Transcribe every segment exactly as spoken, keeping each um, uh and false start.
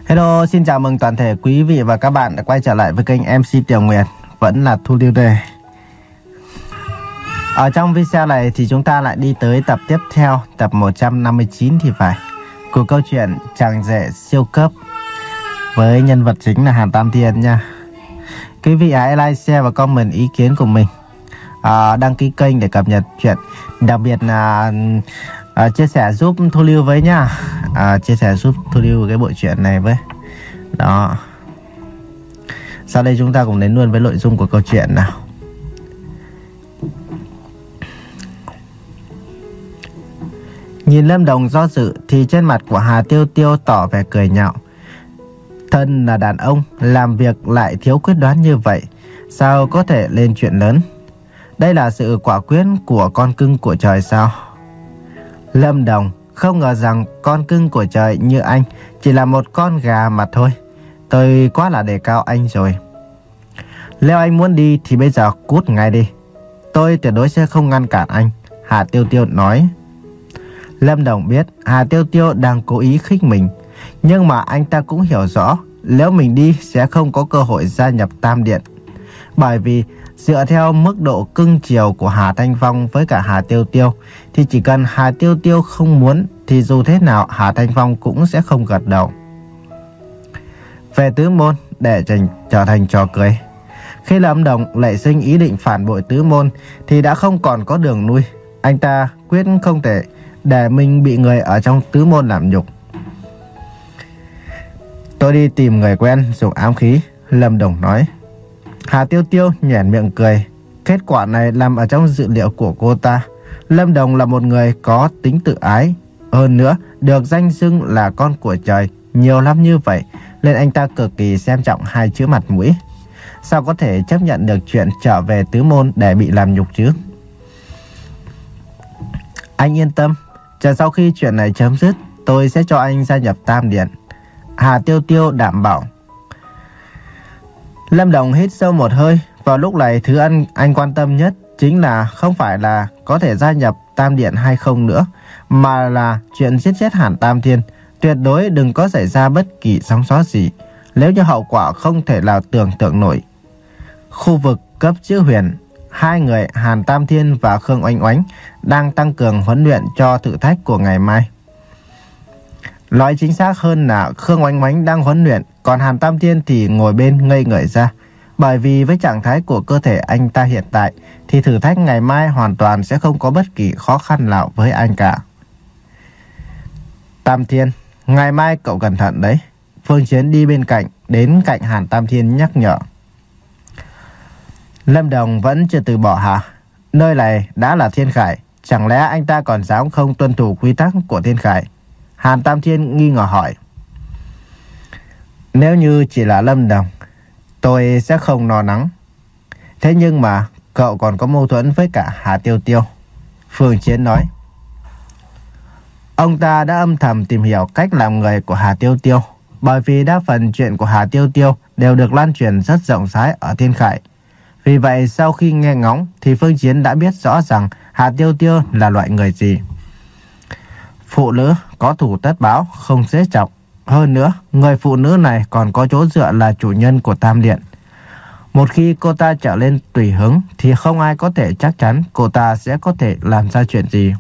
Hello, xin chào mừng toàn thể quý vị và các bạn đã quay trở lại với kênh em xê Tiểu Nguyệt. Vẫn là Thu Lưu đây. Ở trong video này thì chúng ta lại đi tới tập tiếp theo, tập một trăm năm mươi chín thì phải, của câu chuyện Chàng Rể Siêu Cấp với nhân vật chính là Hàn Tam Thiên nha. Quý vị hãy like, share và comment ý kiến của mình, à, đăng ký kênh để cập nhật chuyện, đặc biệt là à, chia sẻ giúp Thu Lưu với nha, à, chia sẻ giúp Thu Lưu cái bộ truyện này với. Đó. Sau đây chúng ta cùng đến luôn với nội dung của câu chuyện nào. Nhìn Lâm Đồng do dự thì trên mặt của Hà Tiêu Tiêu tỏ vẻ cười nhạo. Thân là đàn ông, làm việc lại thiếu quyết đoán như vậy, sao có thể lên chuyện lớn? Đây là sự quả quyết của con cưng của trời sao? Lâm Đồng không ngờ rằng con cưng của trời như anh chỉ là một con gà mà thôi. Tôi quá là đề cao anh rồi. Nếu anh muốn đi thì bây giờ cút ngay đi. Tôi tuyệt đối sẽ không ngăn cản anh, Hà Tiêu Tiêu nói. Lâm Đồng biết Hà Tiêu Tiêu đang cố ý khích mình, nhưng mà anh ta cũng hiểu rõ nếu mình đi sẽ không có cơ hội gia nhập Tam Điện. Bởi vì dựa theo mức độ cưng chiều của Hà Thanh Phong với cả Hà Tiêu Tiêu thì chỉ cần Hà Tiêu Tiêu không muốn thì dù thế nào Hà Thanh Phong cũng sẽ không gật đầu. Về tứ môn để thành, trở thành trò cười. Khi Lâm Đồng lại sinh ý định phản bội tứ môn thì đã không còn có đường lui. Anh ta quyết không thể để mình bị người ở trong tứ môn làm nhục. Tôi đi tìm người quen dùng ám khí, Lâm Đồng nói. Hà Tiêu Tiêu nhoẻn miệng cười. Kết quả này nằm ở trong dự liệu của cô ta. Lâm Đồng là một người có tính tự ái. Hơn nữa, được danh xưng là con của trời nhiều lắm như vậy, nên anh ta cực kỳ xem trọng hai chữ mặt mũi. Sao có thể chấp nhận được chuyện trở về tứ môn để bị làm nhục chứ? Anh yên tâm, chờ sau khi chuyện này chấm dứt, tôi sẽ cho anh gia nhập Tam Điện, Hà Tiêu Tiêu đảm bảo. Lâm Đồng hít sâu một hơi. Vào lúc này thứ anh, anh quan tâm nhất chính là không phải là có thể gia nhập Tam Điện hay không nữa, mà là chuyện giết chết Hàn Tam Thiên. Tuyệt đối đừng có xảy ra bất kỳ sóng gió gì, nếu như hậu quả không thể nào tưởng tượng nổi. Khu vực cấp chữ huyền, hai người Hàn Tam Thiên và Khương Oanh Oánh đang tăng cường huấn luyện cho thử thách của ngày mai. Nói chính xác hơn là Khương Oanh Oánh đang huấn luyện, còn Hàn Tam Thiên thì ngồi bên ngây ngẩn ra. Bởi vì với trạng thái của cơ thể anh ta hiện tại thì thử thách ngày mai hoàn toàn sẽ không có bất kỳ khó khăn nào với anh cả. Tam Thiên, ngày mai cậu cẩn thận đấy. Phương Chiến đi bên cạnh, đến cạnh Hàn Tam Thiên nhắc nhở. Lâm Đồng vẫn chưa từ bỏ hả? Nơi này đã là Thiên Khải, chẳng lẽ anh ta còn dám không tuân thủ quy tắc của Thiên Khải? Hàn Tam Thiên nghi ngờ hỏi. Nếu như chỉ là Lâm Đồng, tôi sẽ không lo lắng. Thế nhưng mà cậu còn có mâu thuẫn với cả Hà Tiêu Tiêu, Phương Chiến nói. Ông ta đã âm thầm tìm hiểu cách làm người của Hà Tiêu Tiêu, bởi vì đa phần chuyện của Hà Tiêu Tiêu đều được lan truyền rất rộng rãi ở Thiên Khải. Vì vậy sau khi nghe ngóng thì Phương Chiến đã biết rõ rằng Hà Tiêu Tiêu là loại người gì. Phụ nữ có thủ tất báo, không dễ chọc. Hơn nữa, người phụ nữ này còn có chỗ dựa là chủ nhân của Tam Điện. Một khi cô ta trở lên tùy hứng thì không ai có thể chắc chắn cô ta sẽ có thể làm ra chuyện gì.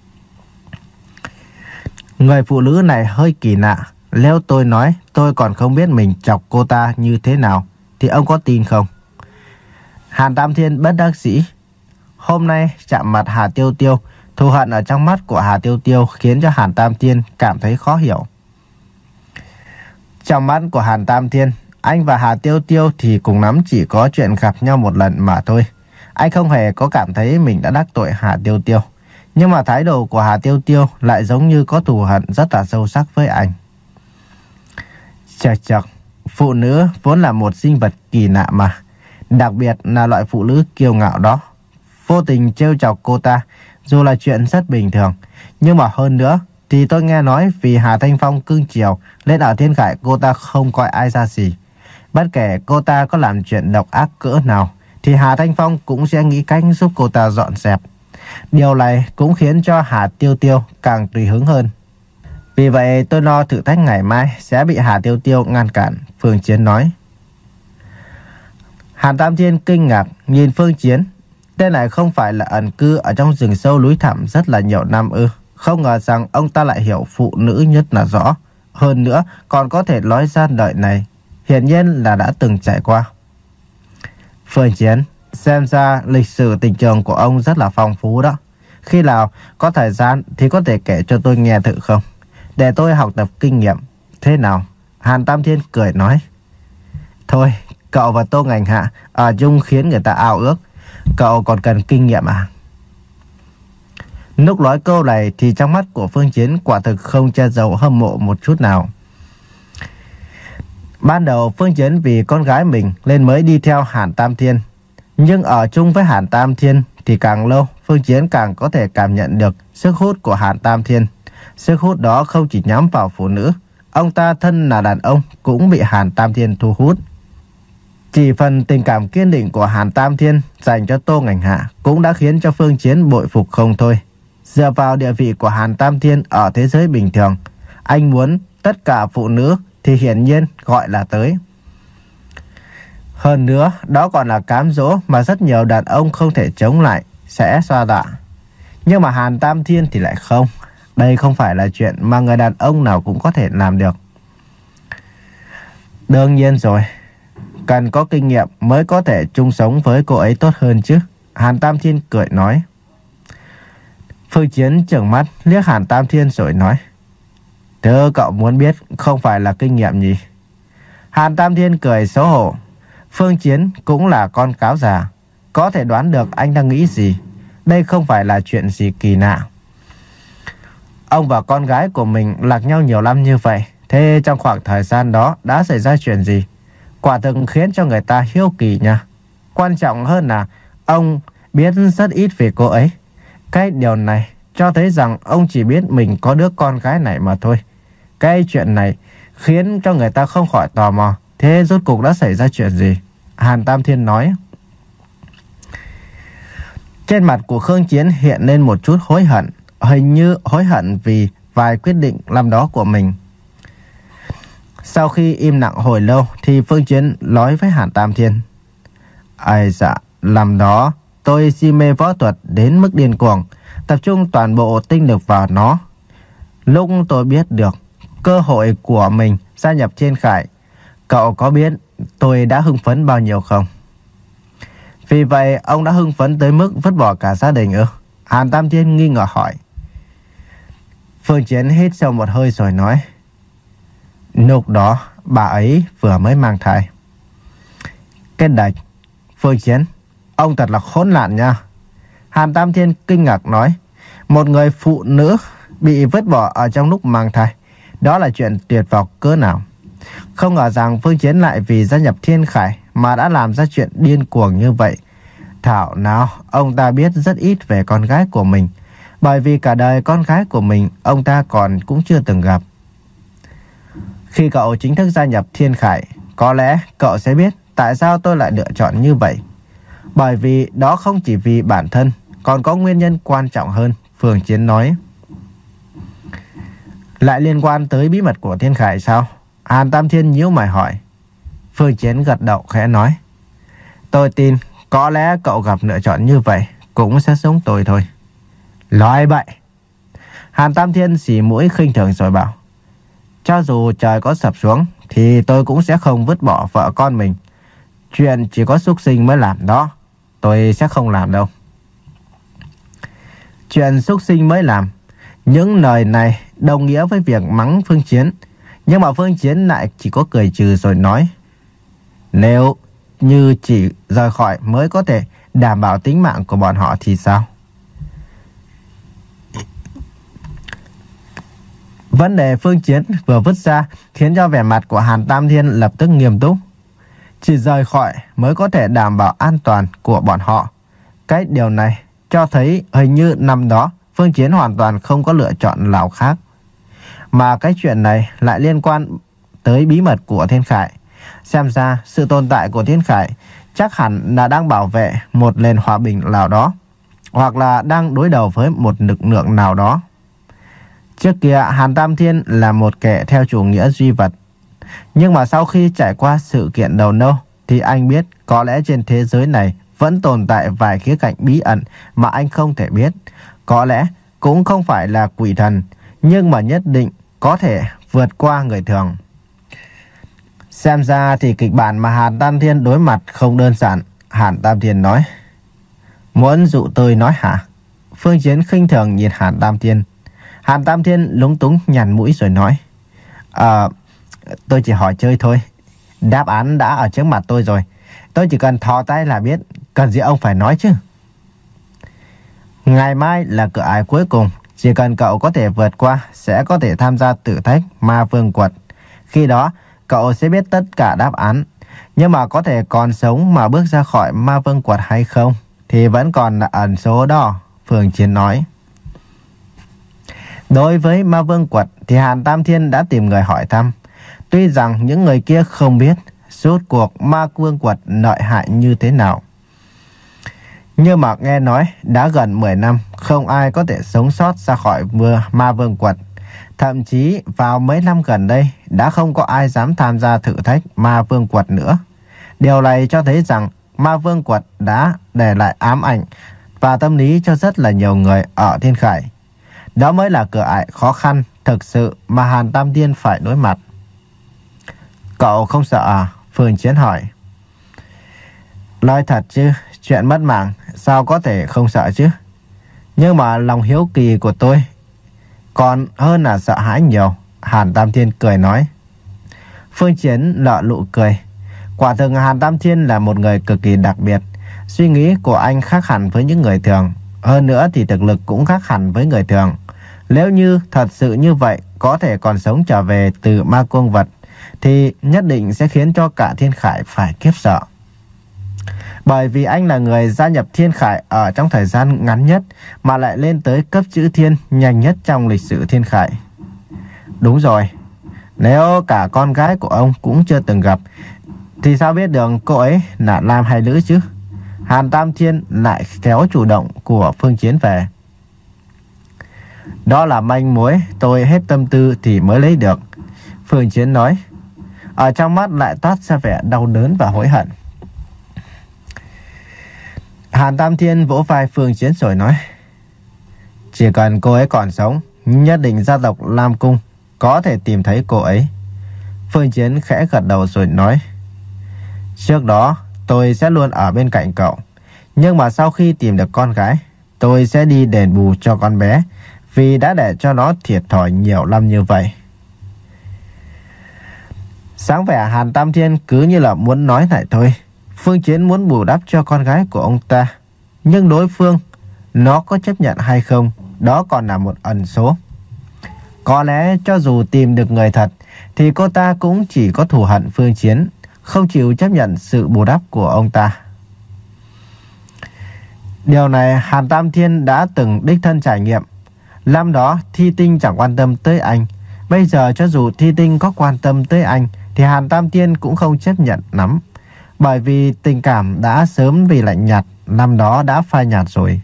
Người phụ nữ này hơi kỳ lạ. Nếu tôi nói tôi còn không biết mình chọc cô ta như thế nào thì ông có tin không? Hàn Tam Thiên bất đắc dĩ. Hôm nay chạm mặt Hà Tiêu Tiêu, thù hận ở trong mắt của Hà Tiêu Tiêu khiến cho Hàn Tam Thiên cảm thấy khó hiểu. Trong mắt của Hàn Tam Thiên, anh và Hà Tiêu Tiêu thì cùng lắm chỉ có chuyện gặp nhau một lần mà thôi. Anh không hề có cảm thấy mình đã đắc tội Hà Tiêu Tiêu. Nhưng mà thái độ của Hà Tiêu Tiêu lại giống như có thù hận rất là sâu sắc với anh. Chật chật, phụ nữ vốn là một sinh vật kỳ lạ mà. Đặc biệt là loại phụ nữ kiêu ngạo đó. Vô tình trêu chọc cô ta, dù là chuyện rất bình thường. Nhưng mà hơn nữa thì tôi nghe nói vì Hà Thanh Phong cưng chiều nên ở Thiên Khải cô ta không coi ai ra gì. Bất kể cô ta có làm chuyện độc ác cỡ nào thì Hà Thanh Phong cũng sẽ nghĩ cách giúp cô ta dọn dẹp. Điều này cũng khiến cho Hà Tiêu Tiêu càng tùy hứng hơn. Vì vậy tôi lo thử thách ngày mai sẽ bị Hà Tiêu Tiêu ngăn cản, Phương Chiến nói. Hàn Tam Thiên kinh ngạc nhìn Phương Chiến. Tên này không phải là ẩn cư ở trong rừng sâu núi thẳm rất là nhiều năm ư? Không ngờ rằng ông ta lại hiểu phụ nữ nhất là rõ. Hơn nữa còn có thể nói ra lời này. Hiển nhiên là đã từng trải qua. Phương Chiến, xem ra lịch sử tình trường của ông rất là phong phú đó. Khi nào có thời gian thì có thể kể cho tôi nghe thử không? Để tôi học tập kinh nghiệm. Thế nào? Hàn Tam Thiên cười nói. Thôi, cậu và Tô Ngành Hạ ở chung khiến người ta ao ước. Cậu còn cần kinh nghiệm à? Lúc nói câu này thì trong mắt của Phương Chiến quả thực không che giấu hâm mộ một chút nào. Ban đầu Phương Chiến vì con gái mình nên mới đi theo Hàn Tam Thiên. Nhưng ở chung với Hàn Tam Thiên thì càng lâu Phương Chiến càng có thể cảm nhận được sức hút của Hàn Tam Thiên. Sức hút đó không chỉ nhắm vào phụ nữ. Ông ta thân là đàn ông cũng bị Hàn Tam Thiên thu hút. Chỉ phần tình cảm kiên định của Hàn Tam Thiên dành cho Tô Ngành Hạ cũng đã khiến cho Phương Chiến bội phục không thôi. Dựa vào địa vị của Hàn Tam Thiên ở thế giới bình thường, anh muốn tất cả phụ nữ thì hiển nhiên gọi là tới. Hơn nữa, đó còn là cám dỗ mà rất nhiều đàn ông không thể chống lại, sẽ xoa đọa. Nhưng mà Hàn Tam Thiên thì lại không. Đây không phải là chuyện mà người đàn ông nào cũng có thể làm được. Đương nhiên rồi, cần có kinh nghiệm mới có thể chung sống với cô ấy tốt hơn chứ, Hàn Tam Thiên cười nói. Phương Chiến trợn mắt liếc Hàn Tam Thiên rồi nói. Thứ cậu muốn biết không phải là kinh nghiệm gì. Hàn Tam Thiên cười xấu hổ. Phương Chiến cũng là con cáo già, có thể đoán được anh đang nghĩ gì. Đây không phải là chuyện gì kỳ lạ. Ông và con gái của mình lạc nhau nhiều năm như vậy, thế trong khoảng thời gian đó đã xảy ra chuyện gì? Quả thực khiến cho người ta hiếu kỳ nha. Quan trọng hơn là ông biết rất ít về cô ấy. Cái điều này cho thấy rằng ông chỉ biết mình có đứa con gái này mà thôi. Cái chuyện này khiến cho người ta không khỏi tò mò. Thế rốt cuộc đã xảy ra chuyện gì? Hàn Tam Thiên nói. Trên mặt của Khương Chiến hiện lên một chút hối hận. Hình như hối hận vì vài quyết định năm đó của mình. Sau khi im lặng hồi lâu thì Phương Chiến nói với Hàn Tam Thiên. Ai dạ, năm đó tôi si mê võ thuật đến mức điên cuồng, tập trung toàn bộ tinh lực vào nó. Lúc tôi biết được cơ hội của mình gia nhập Thiên Khải, cậu có biết tôi đã hưng phấn bao nhiêu không? Vì vậy ông đã hưng phấn tới mức vứt bỏ cả gia đình ư? Hàn Tam Thiên nghi ngờ hỏi. Phương Chiến hít sâu một hơi rồi nói. Lúc đó bà ấy vừa mới mang thai. Cái đạch. Phương Chiến, ông thật là khốn nạn nha. Hàn Tam Thiên kinh ngạc nói. Một người phụ nữ bị vứt bỏ ở trong lúc mang thai, đó là chuyện tuyệt vọng cỡ nào. Không ngờ rằng Phương Chiến lại vì gia nhập Thiên Khải mà đã làm ra chuyện điên cuồng như vậy. Thảo nào ông ta biết rất ít về con gái của mình, bởi vì cả đời con gái của mình ông ta còn cũng chưa từng gặp. Khi cậu chính thức gia nhập Thiên Khải, có lẽ cậu sẽ biết tại sao tôi lại lựa chọn như vậy. Bởi vì đó không chỉ vì bản thân, còn có nguyên nhân quan trọng hơn, Phương Chiến nói. Lại liên quan tới bí mật của Thiên Khải sao? Hàn Tam Thiên nhíu mày hỏi. Phương Chiến gật đầu khẽ nói. Tôi tin có lẽ cậu gặp lựa chọn như vậy cũng sẽ giống tôi thôi. Nói bậy. Hàn Tam Thiên xì mũi khinh thường rồi bảo. Cho dù trời có sập xuống thì tôi cũng sẽ không vứt bỏ vợ con mình. Chuyện chỉ có súc sinh mới làm đó, tôi sẽ không làm đâu. Chuyện súc sinh mới làm. Những lời này đồng nghĩa với việc mắng Phương Chiến. Nhưng mà Phương Chiến lại chỉ có cười trừ rồi nói. Nếu như chỉ rời khỏi mới có thể đảm bảo tính mạng của bọn họ thì sao? Vấn đề Phương Chiến vừa vứt ra khiến cho vẻ mặt của Hàn Tam Thiên lập tức nghiêm túc. Chỉ rời khỏi mới có thể đảm bảo an toàn của bọn họ. Cái điều này cho thấy hình như năm đó Phương Chiến hoàn toàn không có lựa chọn nào khác. Mà cái chuyện này lại liên quan tới bí mật của Thiên Khải. Xem ra sự tồn tại của Thiên Khải chắc hẳn là đang bảo vệ một nền hòa bình nào đó, hoặc là đang đối đầu với một lực lượng nào đó. Trước kia Hàn Tam Thiên là một kẻ theo chủ nghĩa duy vật. Nhưng mà sau khi trải qua sự kiện đầu nâu thì anh biết có lẽ trên thế giới này vẫn tồn tại vài khía cạnh bí ẩn mà anh không thể biết. Có lẽ cũng không phải là quỷ thần, nhưng mà nhất định có thể vượt qua người thường. Xem ra thì kịch bản mà Hàn Tam Thiên đối mặt không đơn giản. Hàn Tam Thiên nói. Muốn dụ tôi nói hả? Phương Chiến khinh thường nhìn Hàn Tam Thiên. Hàn Tam Thiên lúng túng nhằn mũi rồi nói. Ờ, tôi chỉ hỏi chơi thôi. Đáp án đã ở trước mặt tôi rồi. Tôi chỉ cần thò tay là biết. Cần gì ông phải nói chứ? Ngày mai là cửa ải cuối cùng. Chỉ cần cậu có thể vượt qua, sẽ có thể tham gia thử thách Ma Vương Quật. Khi đó, cậu sẽ biết tất cả đáp án. Nhưng mà có thể còn sống mà bước ra khỏi Ma Vương Quật hay không thì vẫn còn là ẩn số đó, Phương Chiến nói. Đối với Ma Vương Quật thì Hàn Tam Thiên đã tìm người hỏi thăm. Tuy rằng những người kia không biết rốt cuộc Ma Vương Quật lợi hại như thế nào, nhưng mà nghe nói đã gần mười năm không ai có thể sống sót ra khỏi Ma Vương Quật. Thậm chí vào mấy năm gần đây đã không có ai dám tham gia thử thách Ma Vương Quật nữa. Điều này cho thấy rằng Ma Vương Quật đã để lại ám ảnh và tâm lý cho rất là nhiều người ở Thiên Khải. Đó mới là cửa ải khó khăn thực sự mà Hàn Tam Thiên phải đối mặt. Cậu không sợ à? Phương Chiến hỏi. Nói thật chứ, chuyện mất mạng sao có thể không sợ chứ? Nhưng mà lòng hiếu kỳ của tôi còn hơn là sợ hãi nhiều, Hàn Tam Thiên cười nói. Phương Chiến lọ lụ cười. Quả thực Hàn Tam Thiên là một người cực kỳ đặc biệt. Suy nghĩ của anh khác hẳn với những người thường. Hơn nữa thì thực lực cũng khác hẳn với người thường. Nếu như thật sự như vậy có thể còn sống trở về từ Ma Vương Vật thì nhất định sẽ khiến cho cả Thiên Khải phải khiếp sợ. Bởi vì anh là người gia nhập Thiên Khải ở trong thời gian ngắn nhất mà lại lên tới cấp chữ thiên nhanh nhất trong lịch sử Thiên Khải. Đúng rồi, nếu cả con gái của ông cũng chưa từng gặp thì sao biết được cô ấy là nam hay nữ chứ? Hàn Tam Thiên lại kéo chủ động của Phương Chiến về. Đó là manh mối tôi hết tâm tư thì mới lấy được, Phương Chiến nói. Ở trong mắt lại toát ra vẻ đau đớn và hối hận. Hàn Tam Thiên vỗ vai Phương Chiến rồi nói. Chỉ cần cô ấy còn sống, nhất định gia tộc Lam Cung có thể tìm thấy cô ấy. Phương Chiến khẽ gật đầu rồi nói. Trước đó tôi sẽ luôn ở bên cạnh cậu. Nhưng mà sau khi tìm được con gái, tôi sẽ đi đền bù cho con bé, vì đã để cho nó thiệt thòi nhiều năm như vậy. Sáng vẻ Hàn Tam Thiên cứ như là muốn nói lại thôi. Phương Chiến muốn bù đắp cho con gái của ông ta, nhưng đối phương nó có chấp nhận hay không, đó còn là một ẩn số. Có lẽ cho dù tìm được người thật thì cô ta cũng chỉ có thù hận Phương Chiến, không chịu chấp nhận sự bù đắp của ông ta. Điều này Hàn Tam Thiên đã từng đích thân trải nghiệm. Năm đó Thi Tinh chẳng quan tâm tới anh. Bây giờ cho dù Thi Tinh có quan tâm tới anh thì Hàn Tam Thiên cũng không chấp nhận lắm. Bởi vì tình cảm đã sớm vì lạnh nhạt năm đó đã phai nhạt rồi.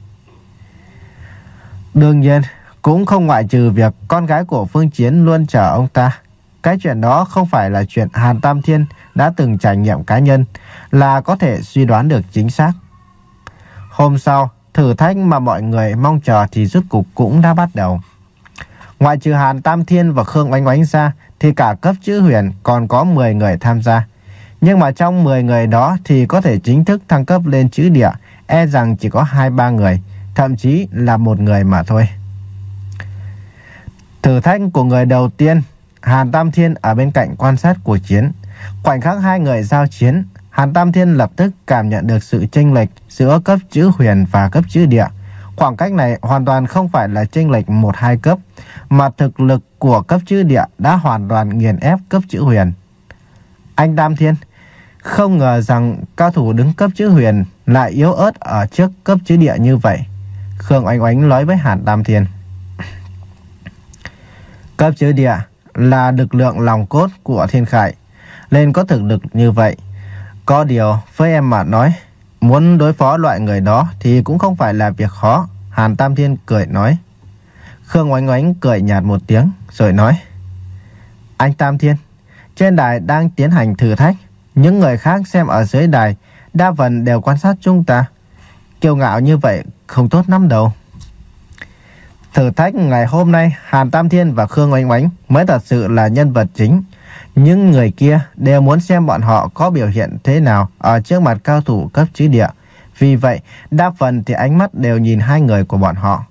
Đương nhiên cũng không ngoại trừ việc con gái của Phương Chiến luôn chờ ông ta. Cái chuyện đó không phải là chuyện Hàn Tam Thiên đã từng trải nghiệm cá nhân là có thể suy đoán được chính xác. Hôm sau, thử thách mà mọi người mong chờ thì rốt cục cũng đã bắt đầu. Ngoại trừ Hàn Tam Thiên và Khương Oánh Oánh ra thì cả cấp chữ huyền còn có mười người tham gia. Nhưng mà trong mười người đó thì có thể chính thức thăng cấp lên chữ địa e rằng chỉ có hai ba người, thậm chí là một người mà thôi. Thử thách của người đầu tiên, Hàn Tam Thiên ở bên cạnh quan sát cuộc chiến. Khoảnh khắc hai người giao chiến, Hàn Tam Thiên lập tức cảm nhận được sự chênh lệch giữa cấp chữ huyền và cấp chữ địa. Khoảng cách này hoàn toàn không phải là chênh lệch một hai cấp, mà thực lực của cấp chữ địa đã hoàn toàn nghiền ép cấp chữ huyền. Anh Tam Thiên, không ngờ rằng cao thủ đứng cấp chữ huyền lại yếu ớt ở trước cấp chữ địa như vậy, Khương Oánh Oánh nói với Hàn Tam Thiên. Cấp chữ địa là lực lượng lòng cốt của Thiên Khải, nên có thực lực như vậy. Có điều với em mà nói, muốn đối phó loại người đó thì cũng không phải là việc khó, Hàn Tam Thiên cười nói. Khương Oánh Oánh cười nhạt một tiếng rồi nói: Anh Tam Thiên, trên đài đang tiến hành thử thách. Những người khác xem ở dưới đài đa phần đều quan sát chúng ta. Kiêu ngạo như vậy không tốt lắm đâu. Thử thách ngày hôm nay, Hàn Tam Thiên và Khương Oánh Oánh mới thật sự là nhân vật chính. Những người kia đều muốn xem bọn họ có biểu hiện thế nào ở trước mặt cao thủ cấp chứ địa. Vì vậy, đa phần thì ánh mắt đều nhìn hai người của bọn họ.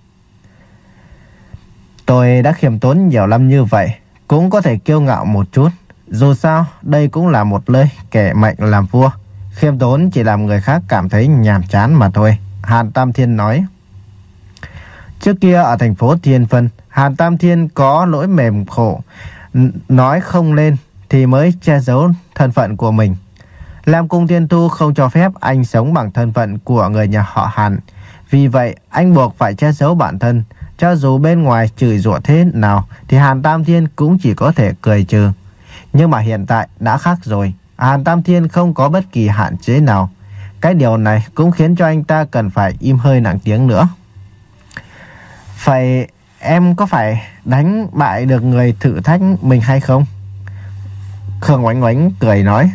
Tôi đã khiêm tốn nhiều năm như vậy, cũng có thể kiêu ngạo một chút. Dù sao, đây cũng là một lời kẻ mệnh làm vua. Khiêm tốn chỉ làm người khác cảm thấy nhàm chán mà thôi, Hàn Tam Thiên nói. Trước kia ở thành phố Thiên Vân, Hàn Tam Thiên có lỗi mềm khổ, nói không lên thì mới che giấu thân phận của mình. Lam Cung Thiên Tu không cho phép anh sống bằng thân phận của người nhà họ Hàn. Vì vậy, anh buộc phải che giấu bản thân. Cho dù bên ngoài chửi rủa thế nào thì Hàn Tam Thiên cũng chỉ có thể cười trừ. Nhưng mà hiện tại đã khác rồi. Hàn Tam Thiên không có bất kỳ hạn chế nào. Cái điều này cũng khiến cho anh ta cần phải im hơi nặng tiếng nữa. Vậy em có phải đánh bại được người thử thách mình hay không? Khương Oánh Oánh cười nói.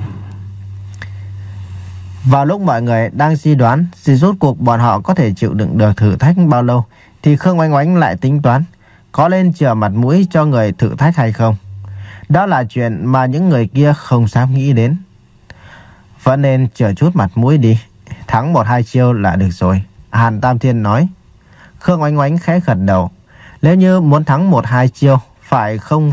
Vào lúc mọi người đang suy đoán thì rốt cuộc bọn họ có thể chịu đựng được thử thách bao lâu, thì Khương Oánh Oánh lại tính toán có lên chừa mặt mũi cho người thử thách hay không. Đó là chuyện mà những người kia không dám nghĩ đến. Vẫn nên chừa chút mặt mũi đi, thắng một hai chiêu là được rồi, Hàn Tam Thiên nói. Khương Oánh Oánh khẽ gật đầu. Nếu như muốn thắng một hai chiêu, phải không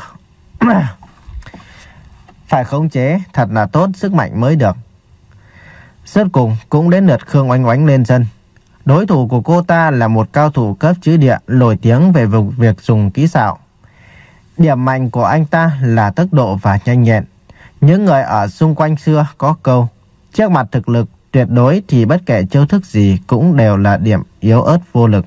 phải khống chế thật là tốt sức mạnh mới được. Rốt cùng cũng đến lượt Khương Oánh Oánh lên sân. Đối thủ của cô ta là một cao thủ cấp chứ địa nổi tiếng về việc dùng kỹ xảo. Điểm mạnh của anh ta là tốc độ và nhanh nhẹn. Những người ở xung quanh xưa có câu: trước mặt thực lực tuyệt đối thì bất kể chiêu thức gì cũng đều là điểm yếu ớt vô lực.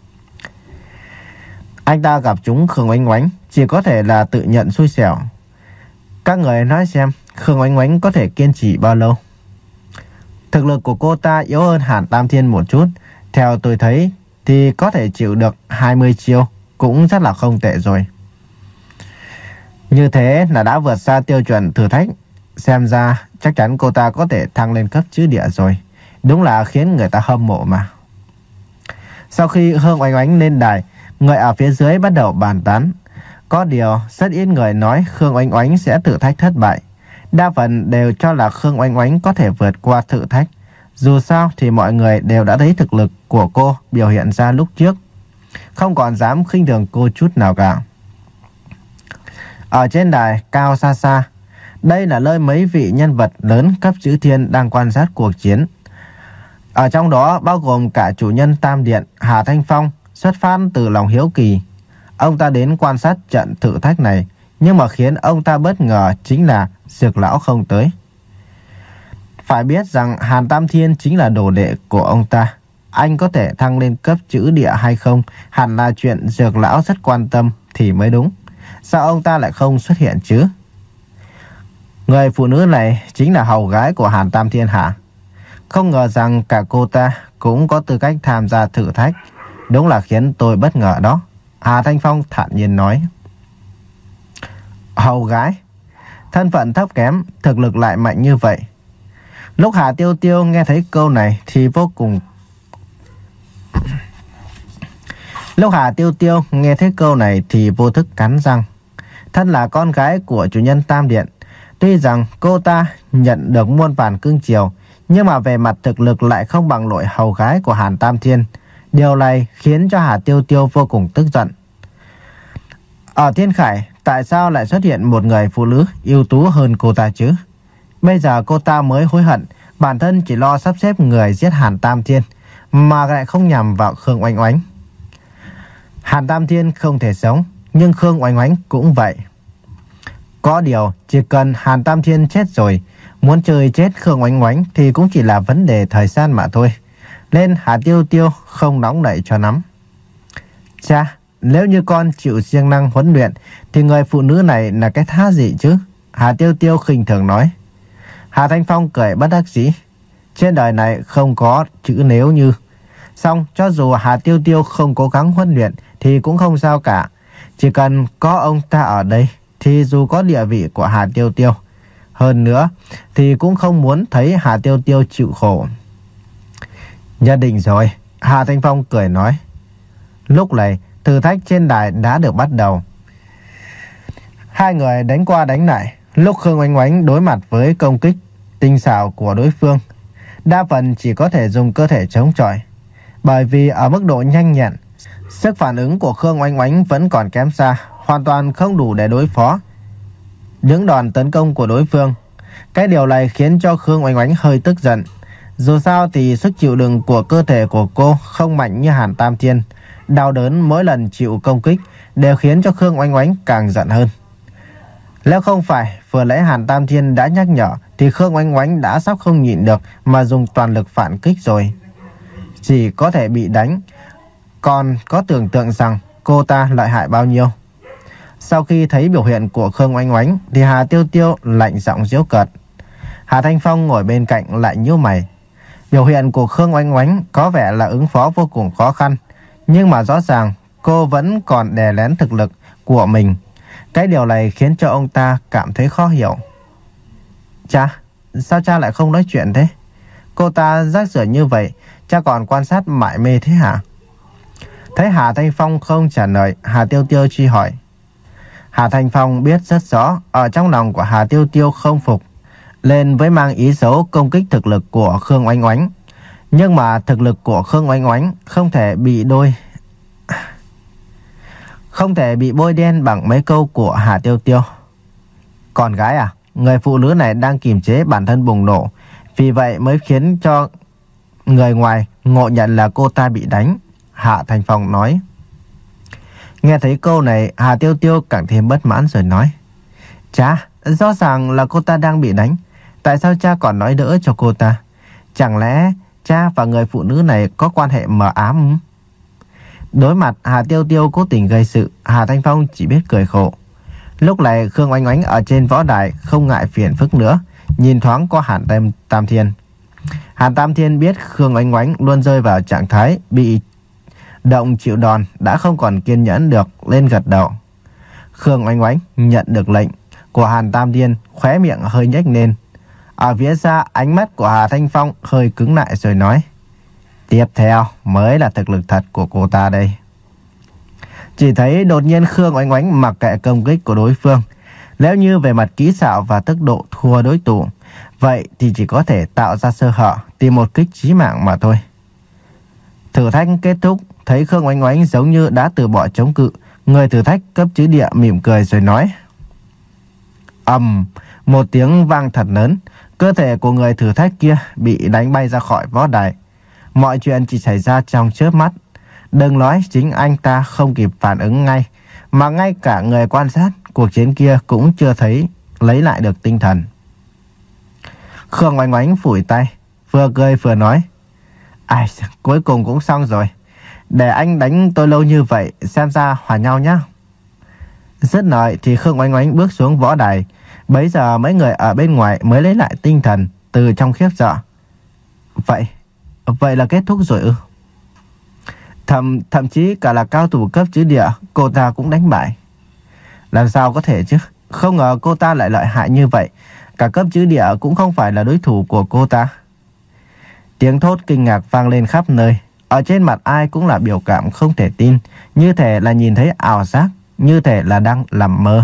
Anh ta gặp chúng Khương Oánh Oánh chỉ có thể là tự nhận xui xẻo. Các người nói xem Khương Oánh Oánh có thể kiên trì bao lâu? Thực lực của cô ta yếu hơn Hàn Tam Thiên một chút. Theo tôi thấy thì có thể chịu được hai mươi chiêu, cũng rất là không tệ rồi. Như thế là đã vượt xa tiêu chuẩn thử thách. Xem ra chắc chắn cô ta có thể thăng lên cấp chứ địa rồi. Đúng là khiến người ta hâm mộ mà. Sau khi Khương Oánh Oánh lên đài, người ở phía dưới bắt đầu bàn tán. Có điều rất ít người nói Khương Oánh Oánh sẽ thử thách thất bại. Đa phần đều cho là Khương Oánh Oánh có thể vượt qua thử thách. Dù sao thì mọi người đều đã thấy thực lực của cô biểu hiện ra lúc trước, không còn dám khinh thường cô chút nào cả. Ở trên đài cao xa xa, đây là nơi mấy vị nhân vật lớn cấp chữ thiên đang quan sát cuộc chiến. Ở trong đó bao gồm cả chủ nhân Tam Điện Hà Thanh Phong. Xuất phát từ lòng hiếu kỳ, ông ta đến quan sát trận thử thách này. Nhưng mà khiến ông ta bất ngờ chính là Dược Lão không tới. Phải biết rằng Hàn Tam Thiên chính là đồ đệ của ông ta. Anh có thể thăng lên cấp chữ địa hay không hẳn là chuyện Dược Lão rất quan tâm thì mới đúng. Sao ông ta lại không xuất hiện chứ? Người phụ nữ này chính là hầu gái của Hàn Tam Thiên hả? Không ngờ rằng cả cô ta cũng có tư cách tham gia thử thách. Đúng là khiến tôi bất ngờ đó, Hà Thanh Phong thản nhiên nói. Hầu gái? Thân phận thấp kém, thực lực lại mạnh như vậy. Lúc Hà Tiêu Tiêu nghe thấy câu này thì vô cùng Lúc Hà Tiêu Tiêu nghe thấy câu này thì vô thức cắn răng. Thân là con gái của chủ nhân Tam Điện, tuy rằng cô ta nhận được muôn vàn cưng chiều, nhưng mà về mặt thực lực lại không bằng nổi hầu gái của Hàn Tam Thiên. Điều này khiến cho Hà Tiêu Tiêu vô cùng tức giận. Ở Thiên Khải, tại sao lại xuất hiện một người phụ nữ ưu tú hơn cô ta chứ? Bây giờ cô ta mới hối hận, bản thân chỉ lo sắp xếp người giết Hàn Tam Thiên, mà lại không nhằm vào Khương Oánh Oánh. Hàn Tam Thiên không thể sống, nhưng Khương Oánh Oánh cũng vậy. Có điều, chỉ cần Hàn Tam Thiên chết rồi, muốn chơi chết Khương Oánh Oánh thì cũng chỉ là vấn đề thời gian mà thôi. Nên Hà Tiêu Tiêu không nóng nảy cho lắm. Cha, nếu như con chịu siêng năng huấn luyện thì người phụ nữ này là cái thá gì chứ? Hà Tiêu Tiêu khinh thường nói. Hà Thanh Phong cười bất đắc dĩ. Trên đời này không có chữ nếu như. Xong cho dù Hà Tiêu Tiêu không cố gắng huấn luyện thì cũng không sao cả. Chỉ cần có ông ta ở đây thì dù có địa vị của Hà Tiêu Tiêu hơn nữa thì cũng không muốn thấy Hà Tiêu Tiêu chịu khổ. Nhất định rồi, Hà Thanh Phong cười nói. Lúc này thử thách trên đài đã được bắt đầu. Hai người đánh qua đánh lại. Lúc Khương Oanh Oánh đối mặt với công kích tinh xảo của đối phương, đa phần chỉ có thể dùng cơ thể chống chọi. Bởi vì ở mức độ nhanh nhẹn, sức phản ứng của Khương Oanh Oánh vẫn còn kém xa, hoàn toàn không đủ để đối phó những đòn tấn công của đối phương. Cái điều này khiến cho Khương Oanh Oánh hơi tức giận. Dù sao thì sức chịu đựng của cơ thể của cô không mạnh như Hàn Tam Thiên. Đau đớn mỗi lần chịu công kích đều khiến cho Khương Oanh Oánh càng giận hơn. Nếu không phải vừa nãy Hàn Tam Thiên đã nhắc nhở thì Khương Oanh Oánh đã sắp không nhịn được mà dùng toàn lực phản kích rồi. Chỉ có thể bị đánh, còn có tưởng tượng rằng cô ta lợi hại bao nhiêu. Sau khi thấy biểu hiện của Khương Oanh Oánh thì Hà Tiêu Tiêu lạnh giọng giễu cợt. Hà Thanh Phong ngồi bên cạnh lại nhíu mày. Biểu hiện của Khương Oanh Oánh có vẻ là ứng phó vô cùng khó khăn, nhưng mà rõ ràng cô vẫn còn đè lén thực lực của mình. Cái điều này khiến cho ông ta cảm thấy khó hiểu. Cha, sao cha lại không nói chuyện thế? Cô ta rác rưởi như vậy, cha còn quan sát mải mê thế hả? Thấy Hà Thanh Phong không trả lời, Hà Tiêu Tiêu truy hỏi. Hà Thanh Phong biết rất rõ ở trong lòng của Hà Tiêu Tiêu không phục, lên với mang ý xấu công kích thực lực của Khương Oanh Oánh. Nhưng mà thực lực của Khương Oanh Oánh không thể bị đôi Không thể bị bôi đen bằng mấy câu của Hà Tiêu Tiêu. Con gái à, người phụ nữ này đang kiềm chế bản thân bùng nổ, vì vậy mới khiến cho người ngoài ngộ nhận là cô ta bị đánh, Hạ Thanh Phong nói. Nghe thấy câu này, Hà Tiêu Tiêu càng thêm bất mãn rồi nói. Cha, rõ ràng là cô ta đang bị đánh, tại sao cha còn nói đỡ cho cô ta? Chẳng lẽ cha và người phụ nữ này có quan hệ mờ ám? Đối mặt Hà Tiêu Tiêu cố tình gây sự, Hà Thanh Phong chỉ biết cười khổ. Lúc này Khương Oanh Oánh ở trên võ đài không ngại phiền phức nữa, nhìn thoáng qua Hàn Tam, Tam Thiên. Hàn Tam Thiên biết Khương Oanh Oánh luôn rơi vào trạng thái bị động chịu đòn, đã không còn kiên nhẫn được, lên gật đầu. Khương Oanh Oánh nhận được lệnh của Hàn Tam Thiên, khóe miệng hơi nhếch lên. Ở phía xa, ánh mắt của Hà Thanh Phong hơi cứng lại rồi nói. Tiếp theo mới là thực lực thật của cô ta đây. Chỉ thấy đột nhiên Khương Oanh Oánh mặc kệ công kích của đối phương. Nếu như về mặt kỹ xảo và tốc độ thua đối thủ, vậy thì chỉ có thể tạo ra sơ hở, tìm một kích chí mạng mà thôi. Thử thách kết thúc, thấy Khương Oanh Oánh giống như đã từ bỏ chống cự. Người thử thách cấp chữ địa mỉm cười rồi nói. Ầm, một tiếng vang thật lớn, cơ thể của người thử thách kia bị đánh bay ra khỏi võ đài. Mọi chuyện chỉ xảy ra trong chớp mắt. Đừng nói chính anh ta không kịp phản ứng ngay, mà ngay cả người quan sát cuộc chiến kia cũng chưa thấy lấy lại được tinh thần. Khương Oanh Oánh phủi tay, vừa cười vừa nói. Ai, cuối cùng cũng xong rồi. Để anh đánh tôi lâu như vậy, xem ra hòa nhau nhá. Dứt lời thì Khương Oanh Oánh bước xuống võ đài. Bấy giờ mấy người ở bên ngoài mới lấy lại tinh thần từ trong khiếp sợ. Vậy, vậy là kết thúc rồi ư? Thậm, thậm chí cả là cao thủ cấp chữ địa, cô ta cũng đánh bại. Làm sao có thể chứ? Không ngờ cô ta lại lợi hại như vậy. Cả cấp chữ địa cũng không phải là đối thủ của cô ta. Tiếng thốt kinh ngạc vang lên khắp nơi. Ở trên mặt ai cũng là biểu cảm không thể tin, như thể là nhìn thấy ảo giác, như thể là đang nằm mơ.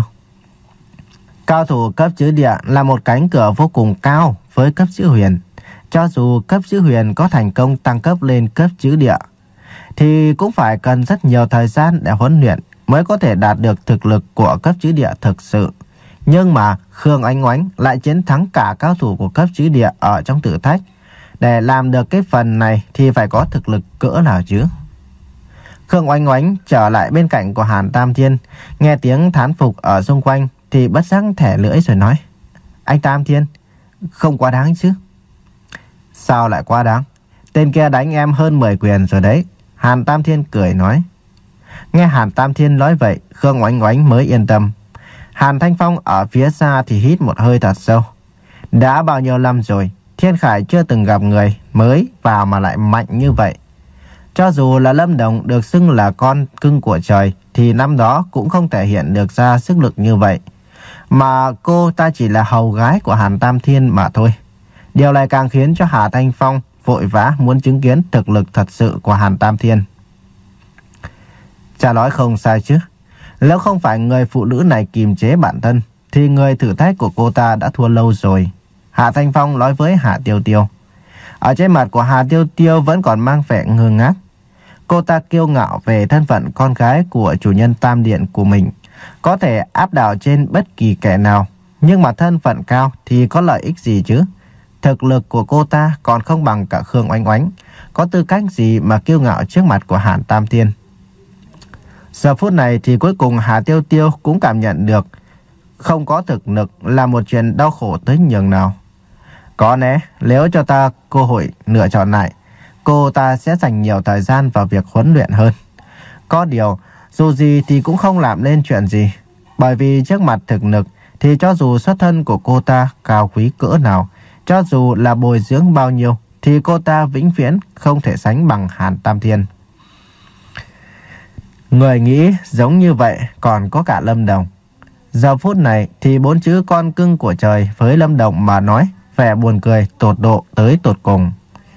Cao thủ cấp chữ địa là một cánh cửa vô cùng cao với cấp chữ huyền. Cho dù cấp chữ huyền có thành công tăng cấp lên cấp chữ địa, thì cũng phải cần rất nhiều thời gian để huấn luyện mới có thể đạt được thực lực của cấp chữ địa thực sự. Nhưng mà Khương Oanh Oánh lại chiến thắng cả cao thủ của cấp chữ địa ở trong thử thách. Để làm được cái phần này thì phải có thực lực cỡ nào chứ? Khương Oanh Oánh trở lại bên cạnh của Hàn Tam Thiên, nghe tiếng thán phục ở xung quanh thì bất giác thẻ lưỡi rồi nói. Anh Tam Thiên, không quá đáng chứ? Sao lại quá đáng? Tên kia đánh em hơn mười quyền rồi đấy. Hàn Tam Thiên cười nói. Nghe Hàn Tam Thiên nói vậy, Khương Oanh Oánh mới yên tâm. Hàn Thanh Phong ở phía xa thì hít một hơi thật sâu. Đã bao nhiêu năm rồi, Thiên Khải chưa từng gặp người mới vào mà lại mạnh như vậy. Cho dù là Lâm Đồng được xưng là con cưng của trời, thì năm đó cũng không thể hiện được ra sức lực như vậy. Mà cô ta chỉ là hầu gái của Hàn Tam Thiên mà thôi. Điều này càng khiến cho Hà Thanh Phong vội vã muốn chứng kiến thực lực thật sự của Hàn Tam Thiên. Cha nói không sai chứ. Nếu không phải người phụ nữ này kiềm chế bản thân, thì người thử thách của cô ta đã thua lâu rồi. Hà Thanh Phong nói với Hà Tiêu Tiêu. Ở trên mặt của Hà Tiêu Tiêu vẫn còn mang vẻ ngơ ngác. Cô ta kiêu ngạo về thân phận con gái của chủ nhân Tam Điện của mình, có thể áp đảo trên bất kỳ kẻ nào. Nhưng mà thân phận cao thì có lợi ích gì chứ? Thực lực của cô ta còn không bằng cả Khương Oanh Oánh, có tư cách gì mà kiêu ngạo trước mặt của Hàn Tam Thiên. Giờ phút này thì cuối cùng Hà Tiêu Tiêu cũng cảm nhận được không có thực lực là một chuyện đau khổ tới nhường nào. Có lẽ nếu cho ta cơ hội lựa chọn lại, cô ta sẽ dành nhiều thời gian vào việc huấn luyện hơn. Có điều, dù gì thì cũng không làm nên chuyện gì. Bởi vì trước mặt thực lực thì cho dù xuất thân của cô ta cao quý cỡ nào, cho dù là bồi dưỡng bao nhiêu, thì cô ta vĩnh viễn không thể sánh bằng Hàn Tam Thiên. Người nghĩ giống như vậy còn có cả Lâm Đồng. Giờ phút này thì bốn chữ con cưng của trời với Lâm Đồng mà nói vẻ buồn cười tột độ tới tột cùng.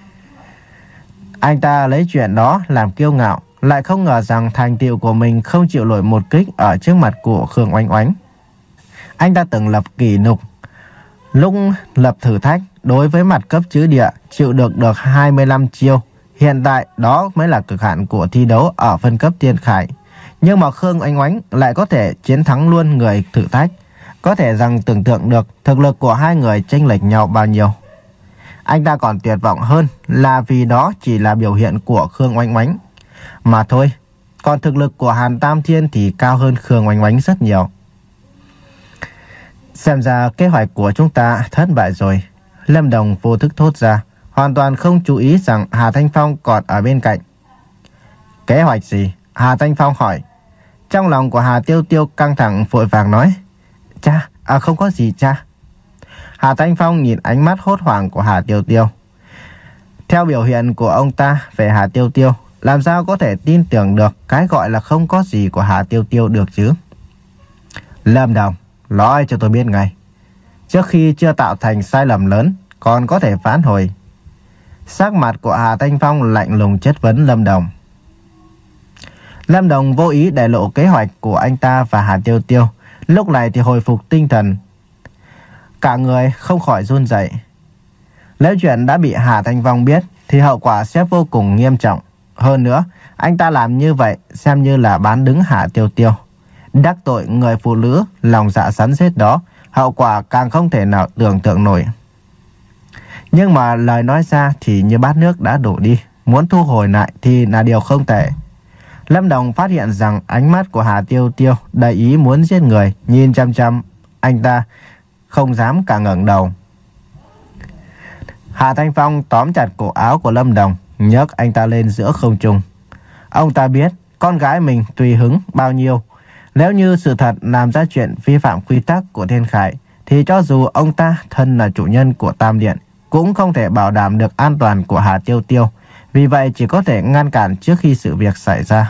Anh ta lấy chuyện đó làm kiêu ngạo, lại không ngờ rằng thành tựu của mình không chịu nổi một kích ở trước mặt của Khương Oanh Oánh. Anh ta từng lập kỷ lục lúc lập thử thách đối với mặt cấp chữ địa, chịu được được hai mươi lăm chiêu. Hiện tại đó mới là cực hạn của thi đấu ở phân cấp Thiên Khải. Nhưng mà Khương Oanh Oánh lại có thể chiến thắng luôn người thử thách. Có thể rằng tưởng tượng được thực lực của hai người chênh lệch nhau bao nhiêu. Anh ta còn tuyệt vọng hơn là vì đó chỉ là biểu hiện của Khương Oanh Oánh mà thôi. Còn thực lực của Hàn Tam Thiên thì cao hơn Khương Oanh Oánh rất nhiều. Xem ra kế hoạch của chúng ta thất bại rồi. Lâm Đồng vô thức thốt ra, hoàn toàn không chú ý rằng Hà Thanh Phong còn ở bên cạnh. Kế hoạch gì? Hà Thanh Phong hỏi. Trong lòng của Hà Tiêu Tiêu căng thẳng vội vàng nói. Cha, à không có gì cha. Hà Thanh Phong nhìn ánh mắt hốt hoảng của Hà Tiêu Tiêu. Theo biểu hiện của ông ta về Hà Tiêu Tiêu, làm sao có thể tin tưởng được cái gọi là không có gì của Hà Tiêu Tiêu được chứ? Lâm Đồng, nói cho tôi biết ngay. Trước khi chưa tạo thành sai lầm lớn, còn có thể phản hồi. Sắc mặt của Hà Thanh Phong lạnh lùng chất vấn Lâm Đồng. Lâm Đồng vô ý để lộ kế hoạch của anh ta và Hà Tiêu Tiêu. Lúc này thì hồi phục tinh thần, cả người không khỏi run rẩy. Nếu chuyện đã bị Hà Thanh Phong biết thì hậu quả sẽ vô cùng nghiêm trọng. Hơn nữa, anh ta làm như vậy xem như là bán đứng Hà Tiêu Tiêu. Đắc tội người phụ nữ lòng dạ rắn rết đó, hậu quả càng không thể nào tưởng tượng nổi. Nhưng mà lời nói ra thì như bát nước đã đổ đi, muốn thu hồi lại thì là điều không thể. Lâm Đồng phát hiện rằng ánh mắt của Hà Tiêu Tiêu đầy ý muốn giết người, nhìn chăm chăm anh ta, không dám cả ngẩng đầu. Hà Thanh Phong tóm chặt cổ áo của Lâm Đồng, nhấc anh ta lên giữa không trung. Ông ta biết con gái mình tùy hứng bao nhiêu. Nếu như sự thật làm ra chuyện vi phạm quy tắc của Thiên Khải, thì cho dù ông ta thân là chủ nhân của Tam Điện, cũng không thể bảo đảm được an toàn của Hà Tiêu Tiêu. Vì vậy chỉ có thể ngăn cản trước khi sự việc xảy ra.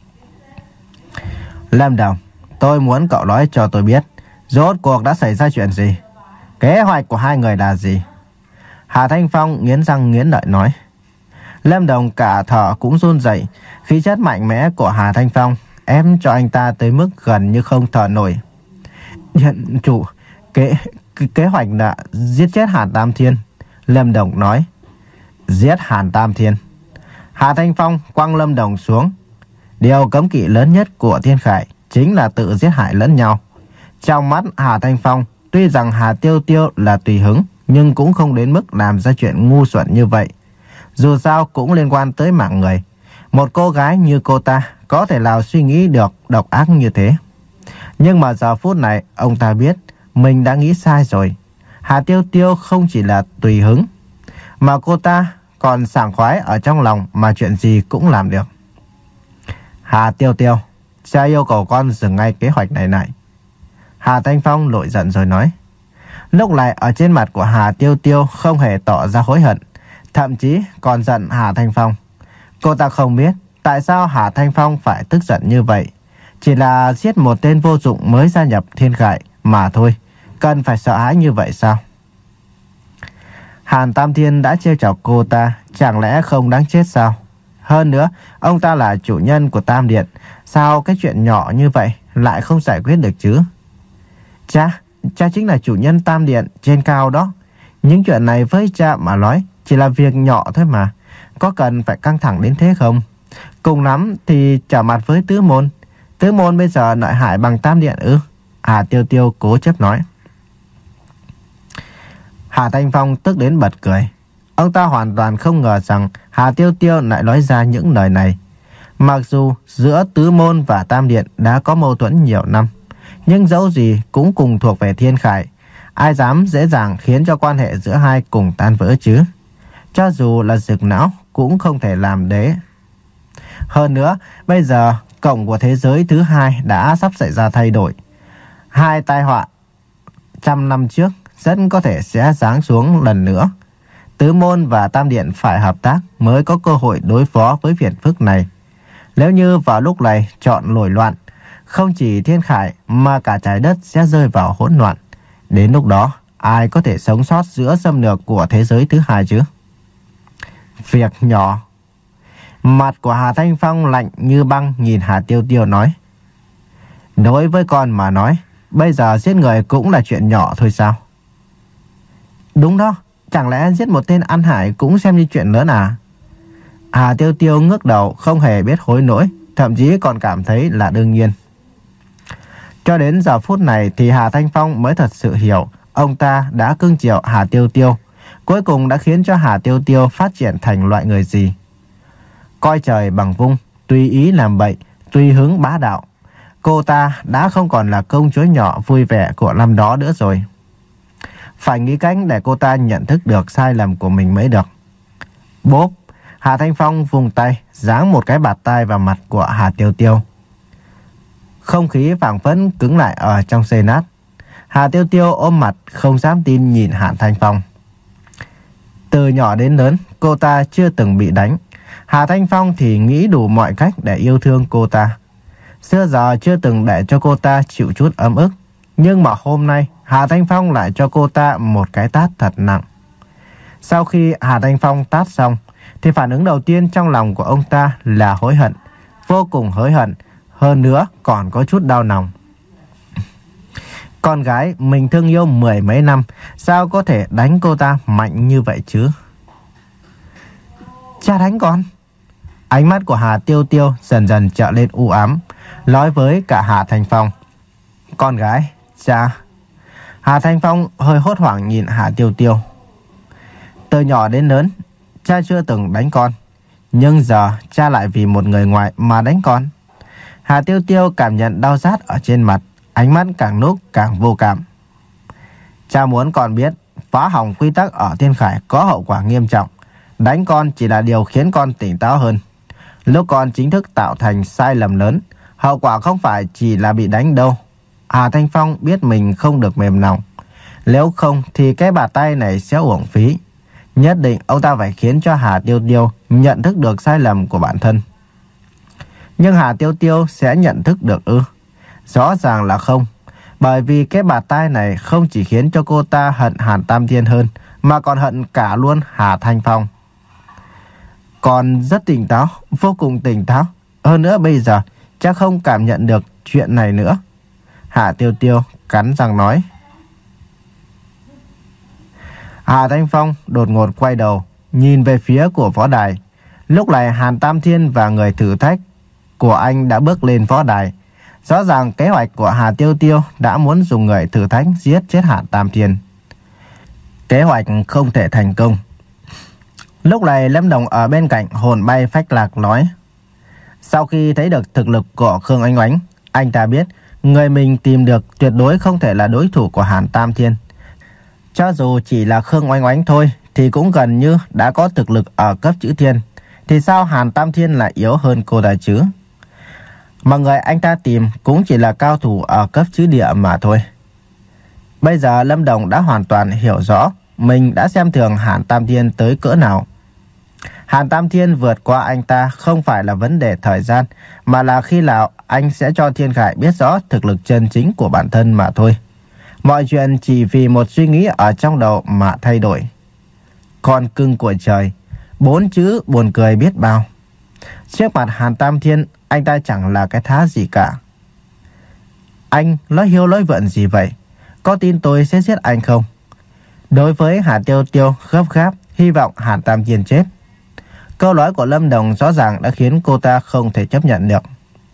Lâm Đồng, tôi muốn cậu nói cho tôi biết, rốt cuộc đã xảy ra chuyện gì? Kế hoạch của hai người là gì? Hà Thanh Phong nghiến răng nghiến lợi nói. Lâm Đồng cả thở cũng run rẩy. Khí chất mạnh mẽ của Hà Thanh Phong ép cho anh ta tới mức gần như không thở nổi. Nhận chủ, kế, kế hoạch là giết chết Hàn Tam Thiên. Lâm Đồng nói. Giết Hàn Tam Thiên? Hà Thanh Phong quăng Lâm Đồng xuống. Điều cấm kỵ lớn nhất của Thiên Khải chính là tự giết hại lẫn nhau. Trong mắt Hà Thanh Phong, tuy rằng Hà Tiêu Tiêu là tùy hứng, nhưng cũng không đến mức làm ra chuyện ngu xuẩn như vậy. Dù sao cũng liên quan tới mạng người. Một cô gái như cô ta có thể nào suy nghĩ được độc ác như thế? Nhưng mà giờ phút này ông ta biết mình đã nghĩ sai rồi. Hà Tiêu Tiêu không chỉ là tùy hứng, mà cô ta còn sảng khoái ở trong lòng mà chuyện gì cũng làm được. Hà Tiêu Tiêu, cha yêu cầu con dừng ngay kế hoạch này lại. Hà Thanh Phong nổi giận rồi nói. Lúc này ở trên mặt của Hà Tiêu Tiêu không hề tỏ ra hối hận, thậm chí còn giận Hà Thanh Phong. Cô ta không biết tại sao Hà Thanh Phong phải tức giận như vậy. Chỉ là giết một tên vô dụng mới gia nhập Thiên Khải mà thôi. Cần phải sợ hãi như vậy sao? Hàn Tam Thiên đã trêu chọc cô ta, chẳng lẽ không đáng chết sao? Hơn nữa, ông ta là chủ nhân của Tam Điện, sao cái chuyện nhỏ như vậy lại không giải quyết được chứ? Cha, cha chính là chủ nhân Tam Điện trên cao đó. Những chuyện này với cha mà nói chỉ là việc nhỏ thôi mà. Có cần phải căng thẳng đến thế không? Cùng lắm thì trở mặt với Tứ Môn. Tứ Môn bây giờ lợi hại bằng Tam Điện ư? Hà Tiêu Tiêu cố chấp nói. Hà Thanh Phong tức đến bật cười. Ông ta hoàn toàn không ngờ rằng Hà Tiêu Tiêu lại nói ra những lời này. Mặc dù giữa Tứ Môn và Tam Điện đã có mâu thuẫn nhiều năm, nhưng dẫu gì cũng cùng thuộc về Thiên Khải. Ai dám dễ dàng khiến cho quan hệ giữa hai cùng tan vỡ chứ? Cho dù là Dực Não cũng không thể làm đấy. Hơn nữa, bây giờ cổng của thế giới thứ hai đã sắp xảy ra thay đổi. Hai tai họa trăm năm trước rất có thể sẽ giáng xuống lần nữa. Tứ Môn và Tam Điện phải hợp tác mới có cơ hội đối phó với phiền phức này. Nếu như vào lúc này chọn nổi loạn, không chỉ Thiên Khải mà cả trái đất sẽ rơi vào hỗn loạn. Đến lúc đó, ai có thể sống sót giữa xâm lược của thế giới thứ hai chứ? Việc nhỏ. Mặt của Hà Thanh Phong lạnh như băng nhìn Hà Tiêu Tiêu nói. Đối với con mà nói, bây giờ giết người cũng là chuyện nhỏ thôi sao? Đúng đó, chẳng lẽ giết một tên ăn hại cũng xem như chuyện lớn à? Hà Tiêu Tiêu ngước đầu không hề biết hối lỗi, thậm chí còn cảm thấy là đương nhiên. Cho đến giờ phút này thì Hà Thanh Phong mới thật sự hiểu ông ta đã cưng chiều Hà Tiêu Tiêu, cuối cùng đã khiến cho Hà Tiêu Tiêu phát triển thành loại người gì. Coi trời bằng vung, tùy ý làm bậy, tùy hứng bá đạo. Cô ta đã không còn là công chúa nhỏ vui vẻ của năm đó nữa rồi. Phải nghĩ cách để cô ta nhận thức được sai lầm của mình mới được. Bốp, Hà Thanh Phong vùng tay, giáng một cái bạt tai vào mặt của Hà Tiêu Tiêu. Không khí phảng phất cứng lại ở trong xê nát. Hà Tiêu Tiêu ôm mặt không dám tin nhìn Hà Thanh Phong. Từ nhỏ đến lớn, cô ta chưa từng bị đánh. Hà Thanh Phong thì nghĩ đủ mọi cách để yêu thương cô ta. Xưa giờ chưa từng để cho cô ta chịu chút ấm ức. Nhưng mà hôm nay, Hà Thanh Phong lại cho cô ta một cái tát thật nặng. Sau khi Hà Thanh Phong tát xong, thì phản ứng đầu tiên trong lòng của ông ta là hối hận. Vô cùng hối hận. Hơn nữa còn có chút đau lòng. Con gái mình thương yêu mười mấy năm, sao có thể đánh cô ta mạnh như vậy chứ? Cha đánh con. Ánh mắt của Hà Tiêu Tiêu dần dần trở lên u ám, nói với cả Hà Thanh Phong. Con gái, cha. Hà Thanh Phong hơi hốt hoảng nhìn Hà Tiêu Tiêu. Từ nhỏ đến lớn, cha chưa từng đánh con, nhưng giờ cha lại vì một người ngoài mà đánh con. Hà Tiêu Tiêu cảm nhận đau rát ở trên mặt, ánh mắt càng lúc càng vô cảm. Cha muốn con biết, phá hỏng quy tắc ở Thiên Khải có hậu quả nghiêm trọng. Đánh con chỉ là điều khiến con tỉnh táo hơn. Lúc con chính thức tạo thành sai lầm lớn, hậu quả không phải chỉ là bị đánh đâu. Hà Thanh Phong biết mình không được mềm lòng. Nếu không thì cái bạt tay này sẽ uổng phí. Nhất định ông ta phải khiến cho Hà Tiêu Tiêu nhận thức được sai lầm của bản thân. Nhưng Hà Tiêu Tiêu sẽ nhận thức được ư? Rõ ràng là không. Bởi vì cái bạt tai này không chỉ khiến cho cô ta hận Hàn Tam Thiên hơn, mà còn hận cả luôn Hà Thanh Phong. Còn rất tỉnh táo, vô cùng tỉnh táo. Hơn nữa bây giờ chắc không cảm nhận được chuyện này nữa. Hà Tiêu Tiêu cắn răng nói. Hà Thanh Phong đột ngột quay đầu, nhìn về phía của võ đài. Lúc này Hàn Tam Thiên và người thử thách của anh đã bước lên võ đài. Rõ ràng kế hoạch của Hà Tiêu Tiêu đã muốn dùng người thử thách giết chết Hàn Tam Thiên. Kế hoạch không thể thành công. Lúc này Lâm Đồng ở bên cạnh hồn bay phách lạc nói. Sau khi thấy được thực lực của Khương Oánh Oánh, anh ta biết người mình tìm được tuyệt đối không thể là đối thủ của Hàn Tam Thiên. Cho dù chỉ là Khương Oánh Oánh thôi thì cũng gần như đã có thực lực ở cấp chữ thiên. Thì sao Hàn Tam Thiên lại yếu hơn cô ta chứ? Mà người anh ta tìm cũng chỉ là cao thủ ở cấp chữ địa mà thôi. Bây giờ Lâm Đồng đã hoàn toàn hiểu rõ mình đã xem thường Hàn Tam Thiên tới cỡ nào. Hàn Tam Thiên vượt qua anh ta không phải là vấn đề thời gian, mà là khi nào anh sẽ cho Thiên Khải biết rõ thực lực chân chính của bản thân mà thôi. Mọi chuyện chỉ vì một suy nghĩ ở trong đầu mà thay đổi. Con cưng của trời, bốn chữ buồn cười biết bao. Trước mặt Hàn Tam Thiên, anh ta chẳng là cái thá gì cả. Anh nói hiêu nói vượn gì vậy? Có tin tôi sẽ giết anh không? Đối với Hà Tiêu Tiêu gấp gáp, hy vọng Hàn Tam Thiên chết. Câu nói của Lâm Đồng rõ ràng đã khiến cô ta không thể chấp nhận được.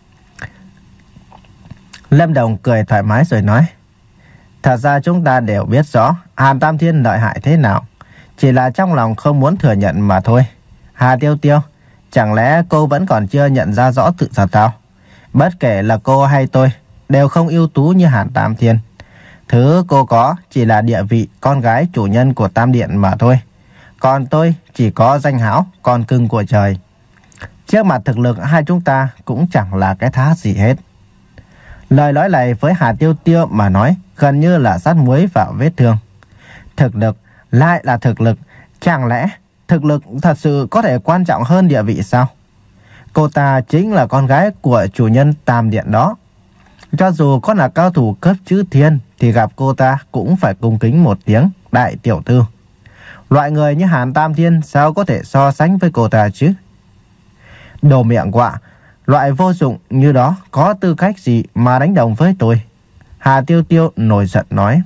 Lâm Đồng cười thoải mái rồi nói, thật ra chúng ta đều biết rõ Hàn Tam Thiên lợi hại thế nào, chỉ là trong lòng không muốn thừa nhận mà thôi. Hà Tiêu Tiêu, chẳng lẽ cô vẫn còn chưa nhận ra rõ tự thật sao? Bất kể là cô hay tôi, đều không ưu tú như Hàn Tam Thiên. Thứ cô có chỉ là địa vị con gái chủ nhân của Tam Điện mà thôi. Còn tôi chỉ có danh hão con cưng của trời. Trước mặt thực lực hai chúng ta cũng chẳng là cái thá gì hết. Lời nói này với Hà Tiêu Tiêu mà nói gần như là sát muối vào vết thương. Thực lực lại là thực lực. Chẳng lẽ thực lực thật sự có thể quan trọng hơn địa vị sao? Cô ta chính là con gái của chủ nhân Tam Điện đó. Cho dù có là cao thủ cấp chữ thiên thì gặp cô ta cũng phải cung kính một tiếng đại tiểu thư. Loại người như Hàn Tam Thiên sao có thể so sánh với cô ta chứ? Đồ miệng quạ, loại vô dụng như đó có tư cách gì mà đánh đồng với tôi? Hà Tiêu Tiêu nổi giận nói.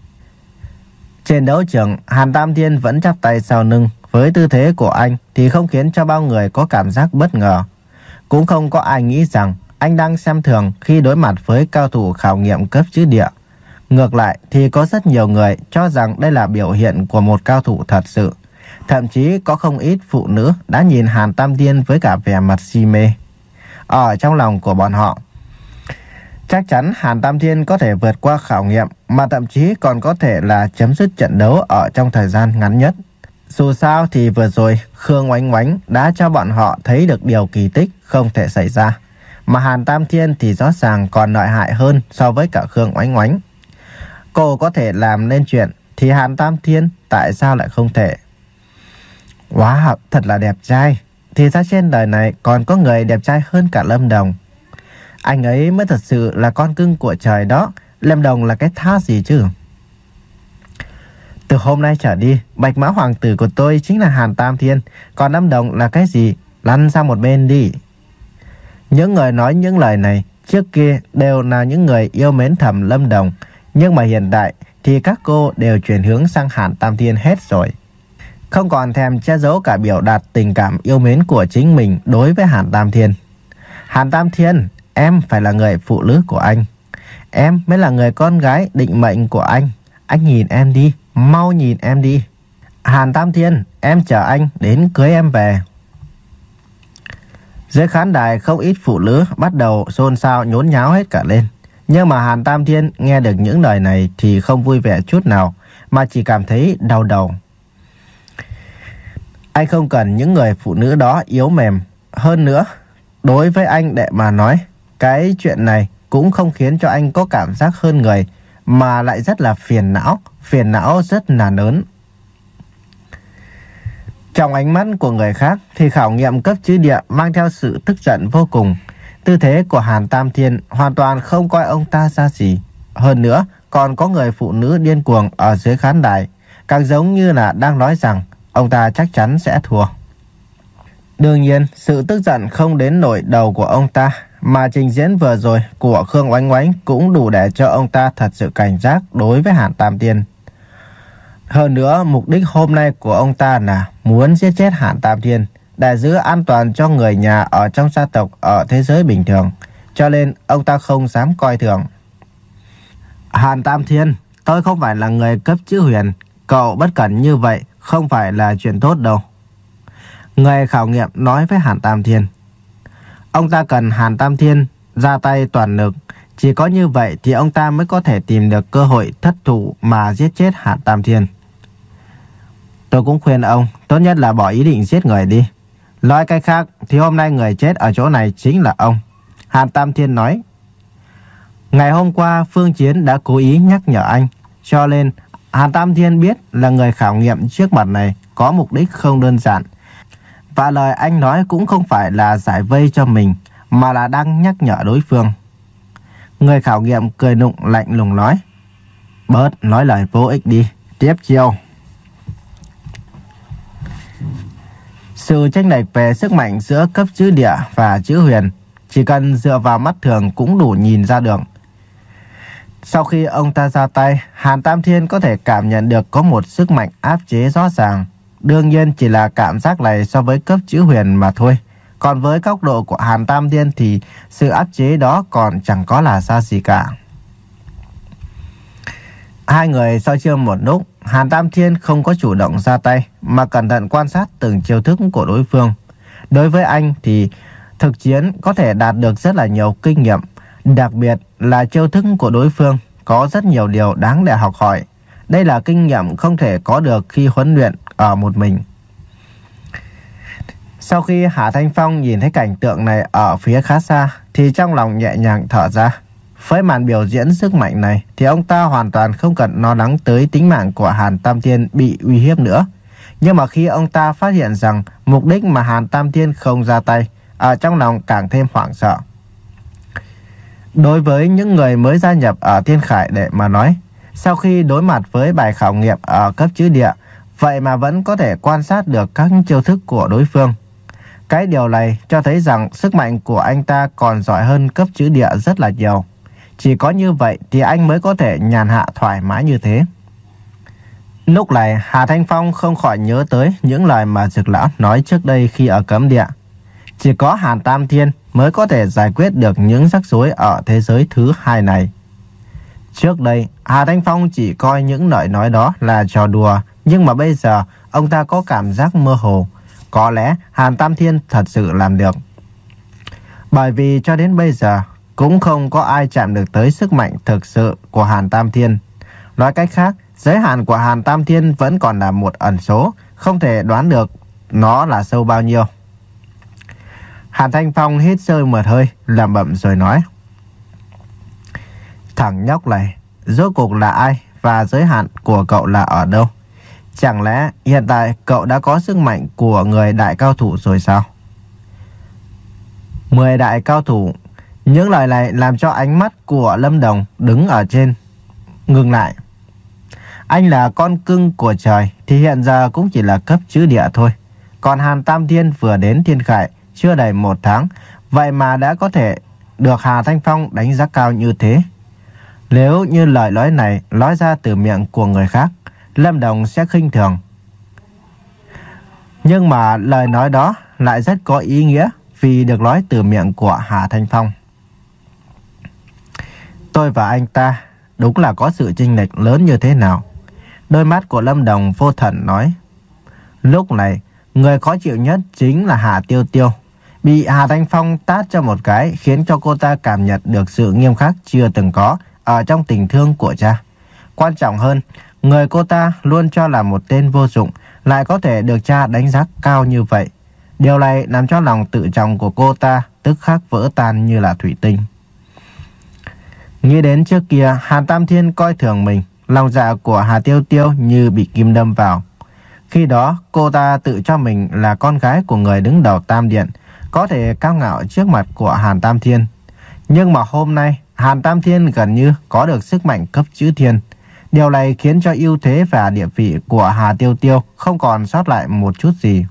Trên đấu trường, Hàn Tam Thiên vẫn chắp tay sau lưng. Với tư thế của anh thì không khiến cho bao người có cảm giác bất ngờ. Cũng không có ai nghĩ rằng anh đang xem thường khi đối mặt với cao thủ khảo nghiệm cấp chữ địa. Ngược lại thì có rất nhiều người cho rằng đây là biểu hiện của một cao thủ thật sự. Thậm chí có không ít phụ nữ đã nhìn Hàn Tam Thiên với cả vẻ mặt si mê. Ở trong lòng của bọn họ, chắc chắn Hàn Tam Thiên có thể vượt qua khảo nghiệm, mà thậm chí còn có thể là chấm dứt trận đấu ở trong thời gian ngắn nhất. Dù sao thì vừa rồi Khương Oánh Oánh đã cho bọn họ thấy được điều kỳ tích không thể xảy ra. Mà Hàn Tam Thiên thì rõ ràng còn lợi hại hơn so với cả Khương Oánh Oánh. Cô có thể làm nên chuyện thì Hàn Tam Thiên tại sao lại không thể? Wow, thật là đẹp trai. Thì ra trên đời này còn có người đẹp trai hơn cả Lâm Đồng. Anh ấy mới thật sự là con cưng của trời đó. Lâm Đồng là cái thá gì chứ? Từ hôm nay trở đi, bạch mã hoàng tử của tôi chính là Hàn Tam Thiên. Còn Lâm Đồng là cái gì? Lăn sang một bên đi. Những người nói những lời này trước kia đều là những người yêu mến thầm Lâm Đồng. Nhưng mà hiện tại thì các cô đều chuyển hướng sang Hàn Tam Thiên hết rồi. Không còn thèm che giấu cả biểu đạt tình cảm yêu mến của chính mình đối với Hàn Tam Thiên. Hàn Tam Thiên, em phải là người phụ nữ của anh. Em mới là người con gái định mệnh của anh. Anh nhìn em đi, mau nhìn em đi. Hàn Tam Thiên, em chờ anh đến cưới em về. Dưới khán đài không ít phụ nữ bắt đầu xôn xao nhốn nháo hết cả lên. Nhưng mà Hàn Tam Thiên nghe được những lời này thì không vui vẻ chút nào, mà chỉ cảm thấy đau đầu. Anh không cần những người phụ nữ đó yếu mềm. Hơn nữa, đối với anh đệ mà nói, cái chuyện này cũng không khiến cho anh có cảm giác hơn người, mà lại rất là phiền não, phiền não rất là lớn. Trong ánh mắt của người khác thì khảo nghiệm cấp chữ địa mang theo sự tức giận vô cùng. Tư thế của Hàn Tam Thiên hoàn toàn không coi ông ta ra gì. Hơn nữa, còn có người phụ nữ điên cuồng ở dưới khán đài, càng giống như là đang nói rằng ông ta chắc chắn sẽ thua. Đương nhiên, sự tức giận không đến nỗi đầu của ông ta, mà trình diễn vừa rồi của Khương Oánh Oánh cũng đủ để cho ông ta thật sự cảnh giác đối với Hàn Tam Thiên. Hơn nữa, mục đích hôm nay của ông ta là muốn giết chết Hàn Tam Thiên để giữ an toàn cho người nhà ở trong gia tộc ở thế giới bình thường, cho nên ông ta không dám coi thường. Hàn Tam Thiên, tôi không phải là người cấp chữ huyền, cậu bất cẩn như vậy không phải là chuyện tốt đâu. Người khảo nghiệm nói với Hàn Tam Thiên. Ông ta cần Hàn Tam Thiên ra tay toàn lực, chỉ có như vậy thì ông ta mới có thể tìm được cơ hội thất thủ mà giết chết Hàn Tam Thiên. Tôi cũng khuyên ông tốt nhất là bỏ ý định giết người đi. Nói cách khác thì hôm nay người chết ở chỗ này chính là ông. Hàn Tam Thiên nói. Ngày hôm qua Phương Chiến đã cố ý nhắc nhở anh, cho nên Hàn Tam Thiên biết là người khảo nghiệm trước mặt này có mục đích không đơn giản. Và lời anh nói cũng không phải là giải vây cho mình, mà là đang nhắc nhở đối phương. Người khảo nghiệm cười nụng lạnh lùng nói: Bớt nói lời vô ích đi, tiếp chiêu. Sự chênh lệch về sức mạnh giữa cấp chữ địa và chữ huyền chỉ cần dựa vào mắt thường cũng đủ nhìn ra được. Sau khi ông ta ra tay, Hàn Tam Thiên có thể cảm nhận được có một sức mạnh áp chế rõ ràng. Đương nhiên chỉ là cảm giác này so với cấp chữ huyền mà thôi. Còn với góc độ của Hàn Tam Thiên thì sự áp chế đó còn chẳng có là ra gì cả. Hai người soi chiêu một lúc, Hàn Tam Thiên không có chủ động ra tay mà cẩn thận quan sát từng chiêu thức của đối phương. Đối với anh thì thực chiến có thể đạt được rất là nhiều kinh nghiệm, đặc biệt là chiêu thức của đối phương có rất nhiều điều đáng để học hỏi. Đây là kinh nghiệm không thể có được khi huấn luyện ở một mình. Sau khi Hạ Thanh Phong nhìn thấy cảnh tượng này ở phía khá xa thì trong lòng nhẹ nhàng thở ra. Với màn biểu diễn sức mạnh này thì ông ta hoàn toàn không cần lo lắng tới tính mạng của Hàn Tam Thiên bị uy hiếp nữa. Nhưng mà khi ông ta phát hiện rằng mục đích mà Hàn Tam Thiên không ra tay, ở trong lòng càng thêm hoảng sợ. Đối với những người mới gia nhập ở Thiên Khải để mà nói, sau khi đối mặt với bài khảo nghiệm ở cấp chữ địa, vậy mà vẫn có thể quan sát được các chiêu thức của đối phương. Cái điều này cho thấy rằng sức mạnh của anh ta còn giỏi hơn cấp chữ địa rất là nhiều. Chỉ có như vậy thì anh mới có thể nhàn hạ thoải mái như thế. Lúc này Hà Thanh Phong không khỏi nhớ tới những lời mà Dực Lão nói trước đây khi ở cấm địa. Chỉ có Hàn Tam Thiên mới có thể giải quyết được những rắc rối ở thế giới thứ hai này. Trước đây Hà Thanh Phong chỉ coi những lời nói đó là trò đùa, nhưng mà bây giờ ông ta có cảm giác mơ hồ. Có lẽ Hàn Tam Thiên thật sự làm được. Bởi vì cho đến bây giờ cũng không có ai chạm được tới sức mạnh thực sự của Hàn Tam Thiên. Nói cách khác, giới hạn của Hàn Tam Thiên vẫn còn là một ẩn số, không thể đoán được nó là sâu bao nhiêu. Hàn Thanh Phong hít sâu một hơi, lẩm bẩm rồi nói: Thằng nhóc này, rốt cuộc là ai và giới hạn của cậu là ở đâu? Chẳng lẽ hiện tại cậu đã có sức mạnh của người đại cao thủ rồi sao? Mười đại cao thủ. Những lời này làm cho ánh mắt của Lâm Đồng đứng ở trên ngừng lại. Anh là con cưng của trời thì hiện giờ cũng chỉ là cấp chữ địa thôi. Còn Hàn Tam Thiên vừa đến Thiên Khải chưa đầy một tháng, vậy mà đã có thể được Hà Thanh Phong đánh giá cao như thế. Nếu như lời nói này nói ra từ miệng của người khác, Lâm Đồng sẽ khinh thường. Nhưng mà lời nói đó lại rất có ý nghĩa vì được nói từ miệng của Hà Thanh Phong. Tôi và anh ta đúng là có sự chênh lệch lớn như thế nào? Đôi mắt của Lâm Đồng vô thần nói. Lúc này, người khó chịu nhất chính là Hà Tiêu Tiêu. Bị Hà Thanh Phong tát cho một cái khiến cho cô ta cảm nhận được sự nghiêm khắc chưa từng có ở trong tình thương của cha. Quan trọng hơn, người cô ta luôn cho là một tên vô dụng lại có thể được cha đánh giá cao như vậy. Điều này làm cho lòng tự trọng của cô ta tức khắc vỡ tan như là thủy tinh. Nghĩ đến trước kia Hàn Tam Thiên coi thường mình, lòng dạ của Hà Tiêu Tiêu như bị kim đâm vào. Khi đó cô ta tự cho mình là con gái của người đứng đầu Tam Điện, có thể cao ngạo trước mặt của Hàn Tam Thiên. Nhưng mà hôm nay Hàn Tam Thiên gần như có được sức mạnh cấp chữ thiên. Điều này khiến cho ưu thế và địa vị của Hà Tiêu Tiêu không còn sót lại một chút gì.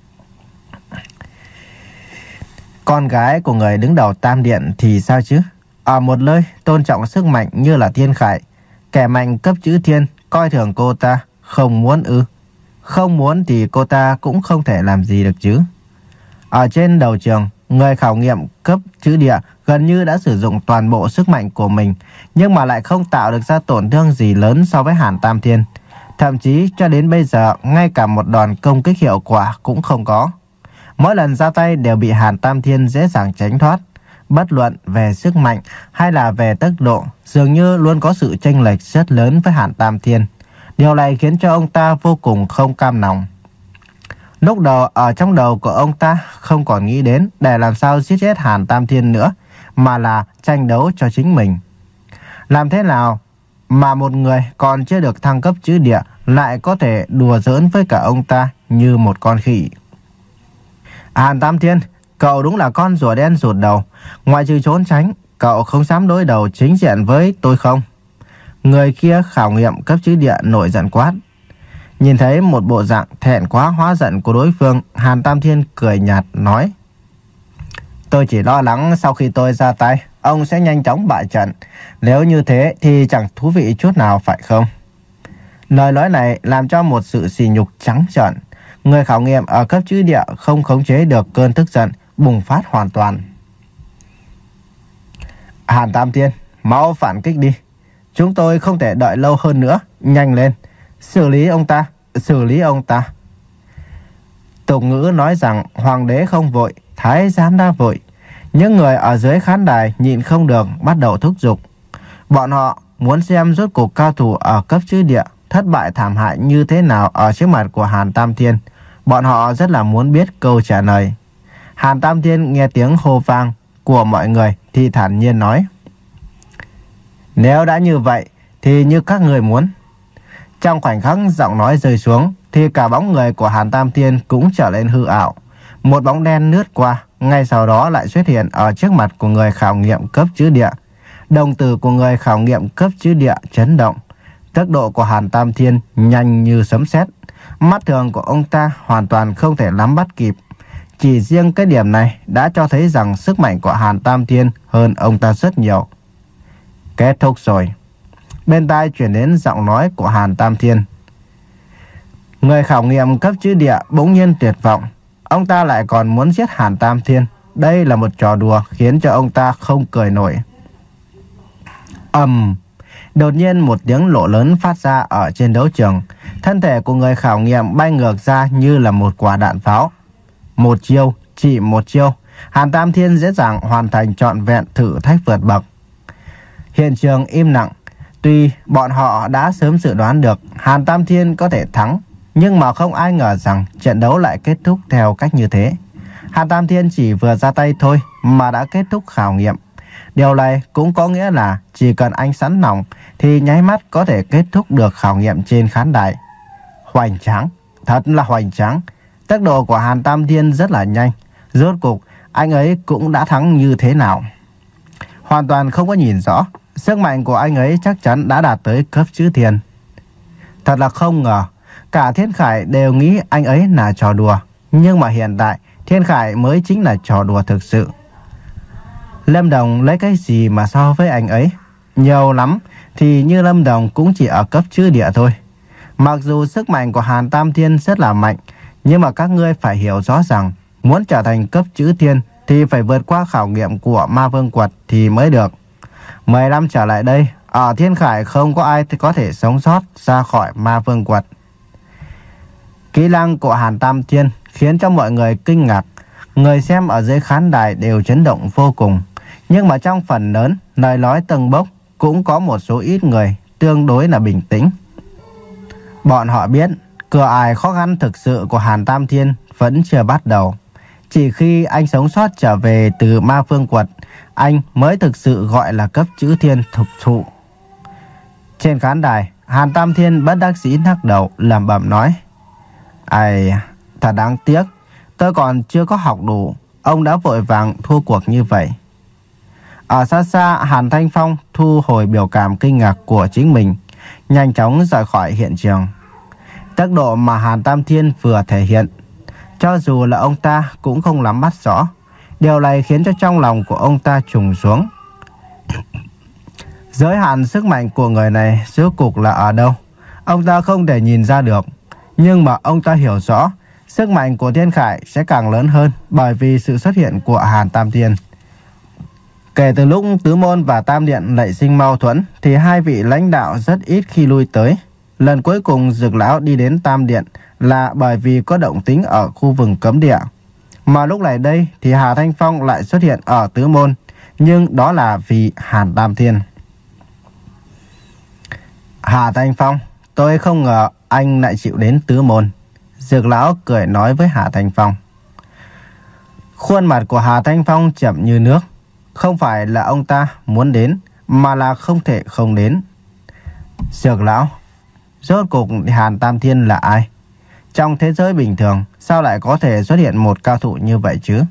Con gái của người đứng đầu Tam Điện thì sao chứ? Ở một nơi tôn trọng sức mạnh như là Thiên Khải, kẻ mạnh cấp chữ thiên coi thường cô ta, không muốn ư? Không muốn thì cô ta cũng không thể làm gì được chứ. Ở trên đầu trường, người khảo nghiệm cấp chữ địa gần như đã sử dụng toàn bộ sức mạnh của mình, nhưng mà lại không tạo được ra tổn thương gì lớn so với Hàn Tam Thiên. Thậm chí cho đến bây giờ, ngay cả một đòn công kích hiệu quả cũng không có. Mỗi lần ra tay đều bị Hàn Tam Thiên dễ dàng tránh thoát. Bất luận về sức mạnh hay là về tốc độ, dường như luôn có sự chênh lệch rất lớn với Hàn Tam Thiên. Điều này khiến cho ông ta vô cùng không cam lòng. Lúc đầu ở trong đầu của ông ta không còn nghĩ đến để làm sao giết chết Hàn Tam Thiên nữa, mà là tranh đấu cho chính mình. Làm thế nào mà một người còn chưa được thăng cấp chữ địa lại có thể đùa giỡn với cả ông ta như một con khỉ? Hàn Tam Thiên, cậu đúng là con rùa đen rụt đầu. Ngoại trừ trốn tránh, cậu không dám đối đầu chính diện với tôi không? Người kia khảo nghiệm cấp chữ địa nổi giận quát. Nhìn thấy một bộ dạng thẹn quá hóa giận của đối phương, Hàn Tam Thiên cười nhạt nói. Tôi chỉ lo lắng sau khi tôi ra tay, ông sẽ nhanh chóng bại trận. Nếu như thế thì chẳng thú vị chút nào phải không? Lời nói này làm cho một sự sỉ nhục trắng trợn. Người khảo nghiệm ở cấp chữ địa không khống chế được cơn tức giận, bùng phát hoàn toàn. Hàn Tam Thiên, mau phản kích đi. Chúng tôi không thể đợi lâu hơn nữa. Nhanh lên, xử lý ông ta, xử lý ông ta. Tục ngữ nói rằng hoàng đế không vội, thái giám đã vội. Những người ở dưới khán đài nhịn không được bắt đầu thúc giục. Bọn họ muốn xem rốt cuộc cao thủ ở cấp chữ địa thất bại thảm hại như thế nào ở trước mặt của Hàn Tam Thiên. Bọn họ rất là muốn biết câu trả lời. Hàn Tam Thiên nghe tiếng hô vang của mọi người thì thản nhiên nói. Nếu đã như vậy thì như các người muốn. Trong khoảnh khắc giọng nói rơi xuống thì cả bóng người của Hàn Tam Thiên cũng trở lên hư ảo. Một bóng đen lướt qua, ngay sau đó lại xuất hiện ở trước mặt của người khảo nghiệm cấp chữ địa. Đồng tử của người khảo nghiệm cấp chữ địa chấn động. Tốc độ của Hàn Tam Thiên nhanh như sấm sét. Mắt thường của ông ta hoàn toàn không thể nắm bắt kịp. Chỉ riêng cái điểm này đã cho thấy rằng sức mạnh của Hàn Tam Thiên hơn ông ta rất nhiều. Kết thúc rồi. Bên tai chuyển đến giọng nói của Hàn Tam Thiên. Người khảo nghiệm cấp chữ địa bỗng nhiên tuyệt vọng. Ông ta lại còn muốn giết Hàn Tam Thiên. Đây là một trò đùa khiến cho ông ta không cười nổi. Ầm! Um, đột nhiên một tiếng nổ lớn phát ra ở trên đấu trường. Thân thể của người khảo nghiệm bay ngược ra như là một quả đạn pháo. Một chiêu, chỉ một chiêu, Hàn Tam Thiên dễ dàng hoàn thành trọn vẹn thử thách vượt bậc. Hiện trường im lặng. Tuy bọn họ đã sớm dự đoán được Hàn Tam Thiên có thể thắng, nhưng mà không ai ngờ rằng trận đấu lại kết thúc theo cách như thế. Hàn Tam Thiên chỉ vừa ra tay thôi mà đã kết thúc khảo nghiệm. Điều này cũng có nghĩa là chỉ cần anh sẵn lòng thì nháy mắt có thể kết thúc được khảo nghiệm trên khán đài. Hoành tráng, thật là hoành tráng. Tốc độ của Hàn Tam Thiên rất là nhanh. Rốt cuộc anh ấy cũng đã thắng như thế nào? Hoàn toàn không có nhìn rõ. Sức mạnh của anh ấy chắc chắn đã đạt tới cấp chữ thiên. Thật là không ngờ. Cả Thiên Khải đều nghĩ anh ấy là trò đùa. Nhưng mà hiện tại Thiên Khải mới chính là trò đùa thực sự. Lâm Đồng lấy cái gì mà so với anh ấy? Nhiều lắm thì như Lâm Đồng cũng chỉ ở cấp chữ địa thôi. Mặc dù sức mạnh của Hàn Tam Thiên rất là mạnh, nhưng mà các ngươi phải hiểu rõ rằng muốn trở thành cấp chữ thiên thì phải vượt qua khảo nghiệm của Ma Vương Quật thì mới được. Mười năm trở lại đây, ở Thiên Khải không có ai có thể sống sót ra khỏi Ma Vương Quật. Kỹ năng của Hàn Tam Thiên khiến cho mọi người kinh ngạc. Người xem ở dưới khán đài đều chấn động vô cùng. Nhưng mà trong phần lớn, lời nói tâng bốc cũng có một số ít người tương đối là bình tĩnh. Bọn họ biết cửa ải khó khăn thực sự của Hàn Tam Thiên vẫn chưa bắt đầu. Chỉ khi anh sống sót trở về từ Ma Vương Quật, anh mới thực sự gọi là cấp chữ thiên thực thụ. Trên khán đài, Hàn Tam Thiên bất đắc dĩ lắc đầu lẩm bẩm nói. Ai, thật đáng tiếc, tôi còn chưa có học đủ, ông đã vội vàng thua cuộc như vậy. Ở xa xa, Hàn Thanh Phong thu hồi biểu cảm kinh ngạc của chính mình, nhanh chóng rời khỏi hiện trường. Tốc độ mà Hàn Tam Thiên vừa thể hiện, cho dù là ông ta cũng không nắm bắt rõ. Điều này khiến cho trong lòng của ông ta trùng xuống. Giới hạn sức mạnh của người này rốt cuộc là ở đâu? Ông ta không thể nhìn ra được. Nhưng mà ông ta hiểu rõ, sức mạnh của Thiên Khải sẽ càng lớn hơn bởi vì sự xuất hiện của Hàn Tam Thiên. Kể từ lúc Tứ Môn và Tam Điện nảy sinh mâu thuẫn thì hai vị lãnh đạo rất ít khi lui tới. Lần cuối cùng Dược Lão đi đến Tam Điện là bởi vì có động tĩnh ở khu vực cấm địa. Mà lúc này đây thì Hà Thanh Phong lại xuất hiện ở Tứ Môn, nhưng đó là vì Hàn Tam Thiên. Hà Thanh Phong, tôi không ngờ anh lại chịu đến Tứ Môn. Dược Lão cười nói với Hà Thanh Phong. Khuôn mặt của Hà Thanh Phong chậm như nước. Không phải là ông ta muốn đến, mà là không thể không đến. Dược Lão, rốt cuộc Hàn Tam Thiên là ai? Trong thế giới bình thường, sao lại có thể xuất hiện một cao thủ như vậy chứ?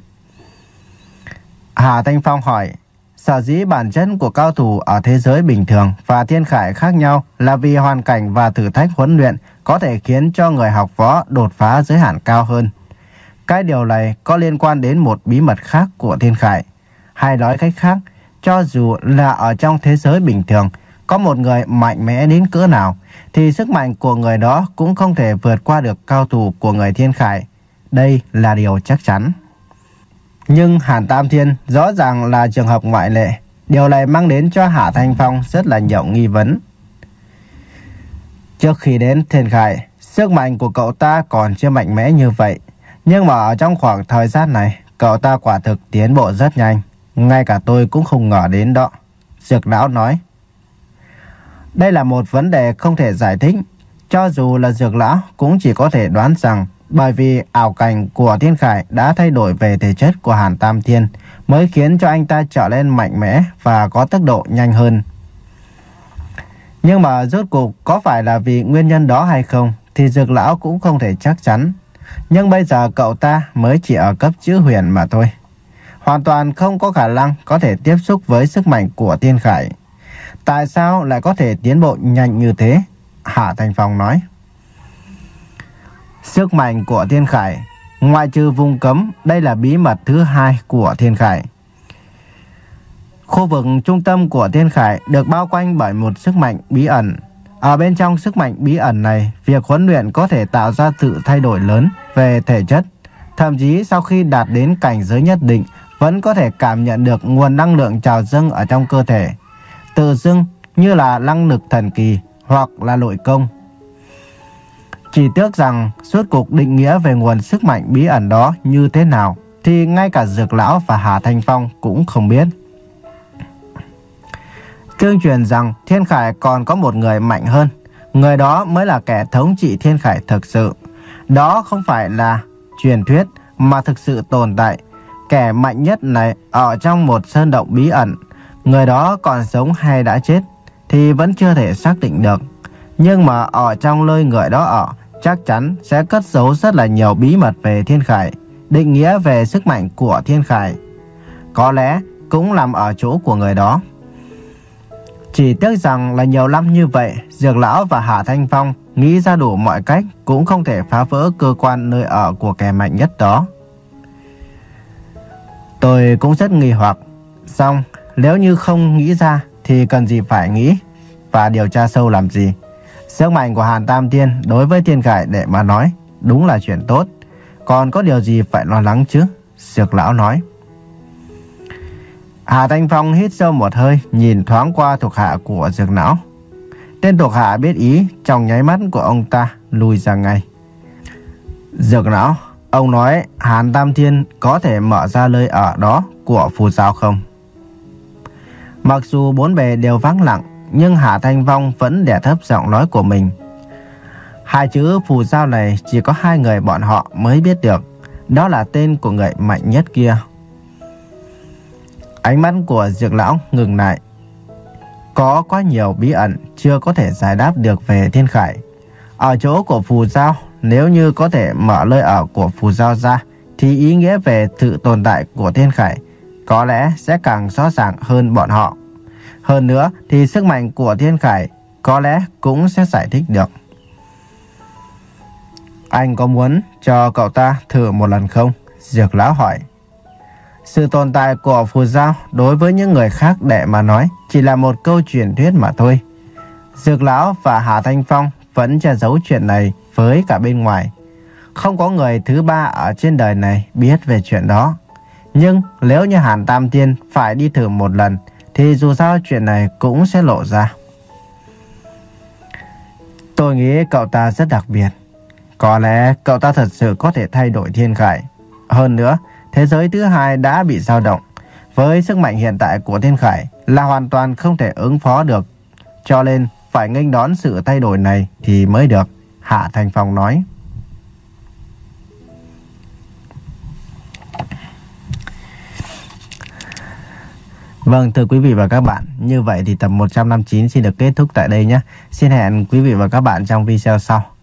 Hà Thanh Phong hỏi, sở dĩ bản chất của cao thủ ở thế giới bình thường và thiên khải khác nhau là vì hoàn cảnh và thử thách huấn luyện có thể khiến cho người học võ đột phá giới hạn cao hơn. Cái điều này có liên quan đến một bí mật khác của thiên khải. Hay nói cách khác, cho dù là ở trong thế giới bình thường, có một người mạnh mẽ đến cỡ nào, thì sức mạnh của người đó cũng không thể vượt qua được cao thủ của người thiên khải. Đây là điều chắc chắn. Nhưng Hàn Tam Thiên rõ ràng là trường hợp ngoại lệ. Điều này mang đến cho Hạ Thanh Phong rất là nhiều nghi vấn. Trước khi đến thiên khải, sức mạnh của cậu ta còn chưa mạnh mẽ như vậy. Nhưng mà ở trong khoảng thời gian này, cậu ta quả thực tiến bộ rất nhanh. Ngay cả tôi cũng không ngờ đến đó. Dược lão nói. Đây là một vấn đề không thể giải thích. Cho dù là dược lão cũng chỉ có thể đoán rằng bởi vì ảo cảnh của thiên khải đã thay đổi về thể chất của Hàn Tam Thiên mới khiến cho anh ta trở nên mạnh mẽ và có tốc độ nhanh hơn. Nhưng mà rốt cuộc có phải là vì nguyên nhân đó hay không thì dược lão cũng không thể chắc chắn. Nhưng bây giờ cậu ta mới chỉ ở cấp chữ huyền mà thôi. Hoàn toàn không có khả năng có thể tiếp xúc với sức mạnh của thiên khải. Tại sao lại có thể tiến bộ nhanh như thế? Hạ Thanh Phong nói. Sức mạnh của thiên khải, ngoại trừ vùng cấm, đây là bí mật thứ hai của thiên khải. Khu vực trung tâm của thiên khải được bao quanh bởi một sức mạnh bí ẩn. Ở bên trong sức mạnh bí ẩn này, việc huấn luyện có thể tạo ra sự thay đổi lớn về thể chất. Thậm chí sau khi đạt đến cảnh giới nhất định, vẫn có thể cảm nhận được nguồn năng lượng trào dâng ở trong cơ thể. Tự dưng như là năng lực thần kỳ hoặc là nội công. Chỉ tiếc rằng suốt cuộc định nghĩa về nguồn sức mạnh bí ẩn đó như thế nào thì ngay cả dược lão và Hà Thanh Phong cũng không biết. Tương truyền rằng thiên khải còn có một người mạnh hơn. Người đó mới là kẻ thống trị thiên khải thực sự. Đó không phải là truyền thuyết mà thực sự tồn tại. Kẻ mạnh nhất này ở trong một sơn động bí ẩn. Người đó còn sống hay đã chết thì vẫn chưa thể xác định được. Nhưng mà ở trong nơi người đó ở, chắc chắn sẽ cất giấu rất là nhiều bí mật về thiên khải, định nghĩa về sức mạnh của thiên khải. Có lẽ cũng nằm ở chỗ của người đó. Chỉ tiếc rằng là nhiều năm như vậy, dược lão và Hạ Thanh Phong nghĩ ra đủ mọi cách cũng không thể phá vỡ cơ quan nơi ở của kẻ mạnh nhất đó. Tôi cũng rất nghi hoặc. Xong, nếu như không nghĩ ra thì cần gì phải nghĩ và điều tra sâu làm gì. Sức mạnh của Hàn Tam Thiên đối với thiên khải để mà nói đúng là chuyện tốt. Còn có điều gì phải lo lắng chứ? Dược lão nói. Hà Thanh Phong hít sâu một hơi, nhìn thoáng qua thuộc hạ của dược lão. Tên thuộc hạ biết ý, trong nháy mắt của ông ta lùi ra ngay. Dược lão, ông nói Hàn Tam Thiên có thể mở ra nơi ở đó của phù giao không? Mặc dù bốn bề đều vắng lặng, nhưng Hạ Thanh Phong vẫn đè thấp giọng nói của mình. Hai chữ phù giao này chỉ có hai người bọn họ mới biết được. Đó là tên của người mạnh nhất kia. Ánh mắt của dược lão ngừng lại. Có quá nhiều bí ẩn chưa có thể giải đáp được về thiên khải. Ở chỗ của phù giao, nếu như có thể mở nơi ở của phù giao ra, thì ý nghĩa về sự tồn tại của thiên khải có lẽ sẽ càng rõ ràng hơn bọn họ. Hơn nữa thì sức mạnh của thiên khải có lẽ cũng sẽ giải thích được. Anh có muốn cho cậu ta thử một lần không? Dược lão hỏi. Sự tồn tại của phù giao đối với những người khác để mà nói chỉ là một câu truyền thuyết mà thôi. Dược lão và Hà Thanh Phong vẫn che giấu chuyện này với cả bên ngoài. Không có người thứ ba ở trên đời này biết về chuyện đó. Nhưng nếu như Hàn Tam Thiên phải đi thử một lần thì dù sao chuyện này cũng sẽ lộ ra. Tôi nghĩ cậu ta rất đặc biệt. Có lẽ cậu ta thật sự có thể thay đổi thiên khải. Hơn nữa, thế giới thứ hai đã bị dao động. Với sức mạnh hiện tại của thiên khải là hoàn toàn không thể ứng phó được. Cho nên phải nghênh đón sự thay đổi này thì mới được, Hạ Thanh Phong nói. Vâng, thưa quý vị và các bạn, như vậy thì tập một trăm năm mươi chín xin được kết thúc tại đây nhé. Xin hẹn quý vị và các bạn trong video sau.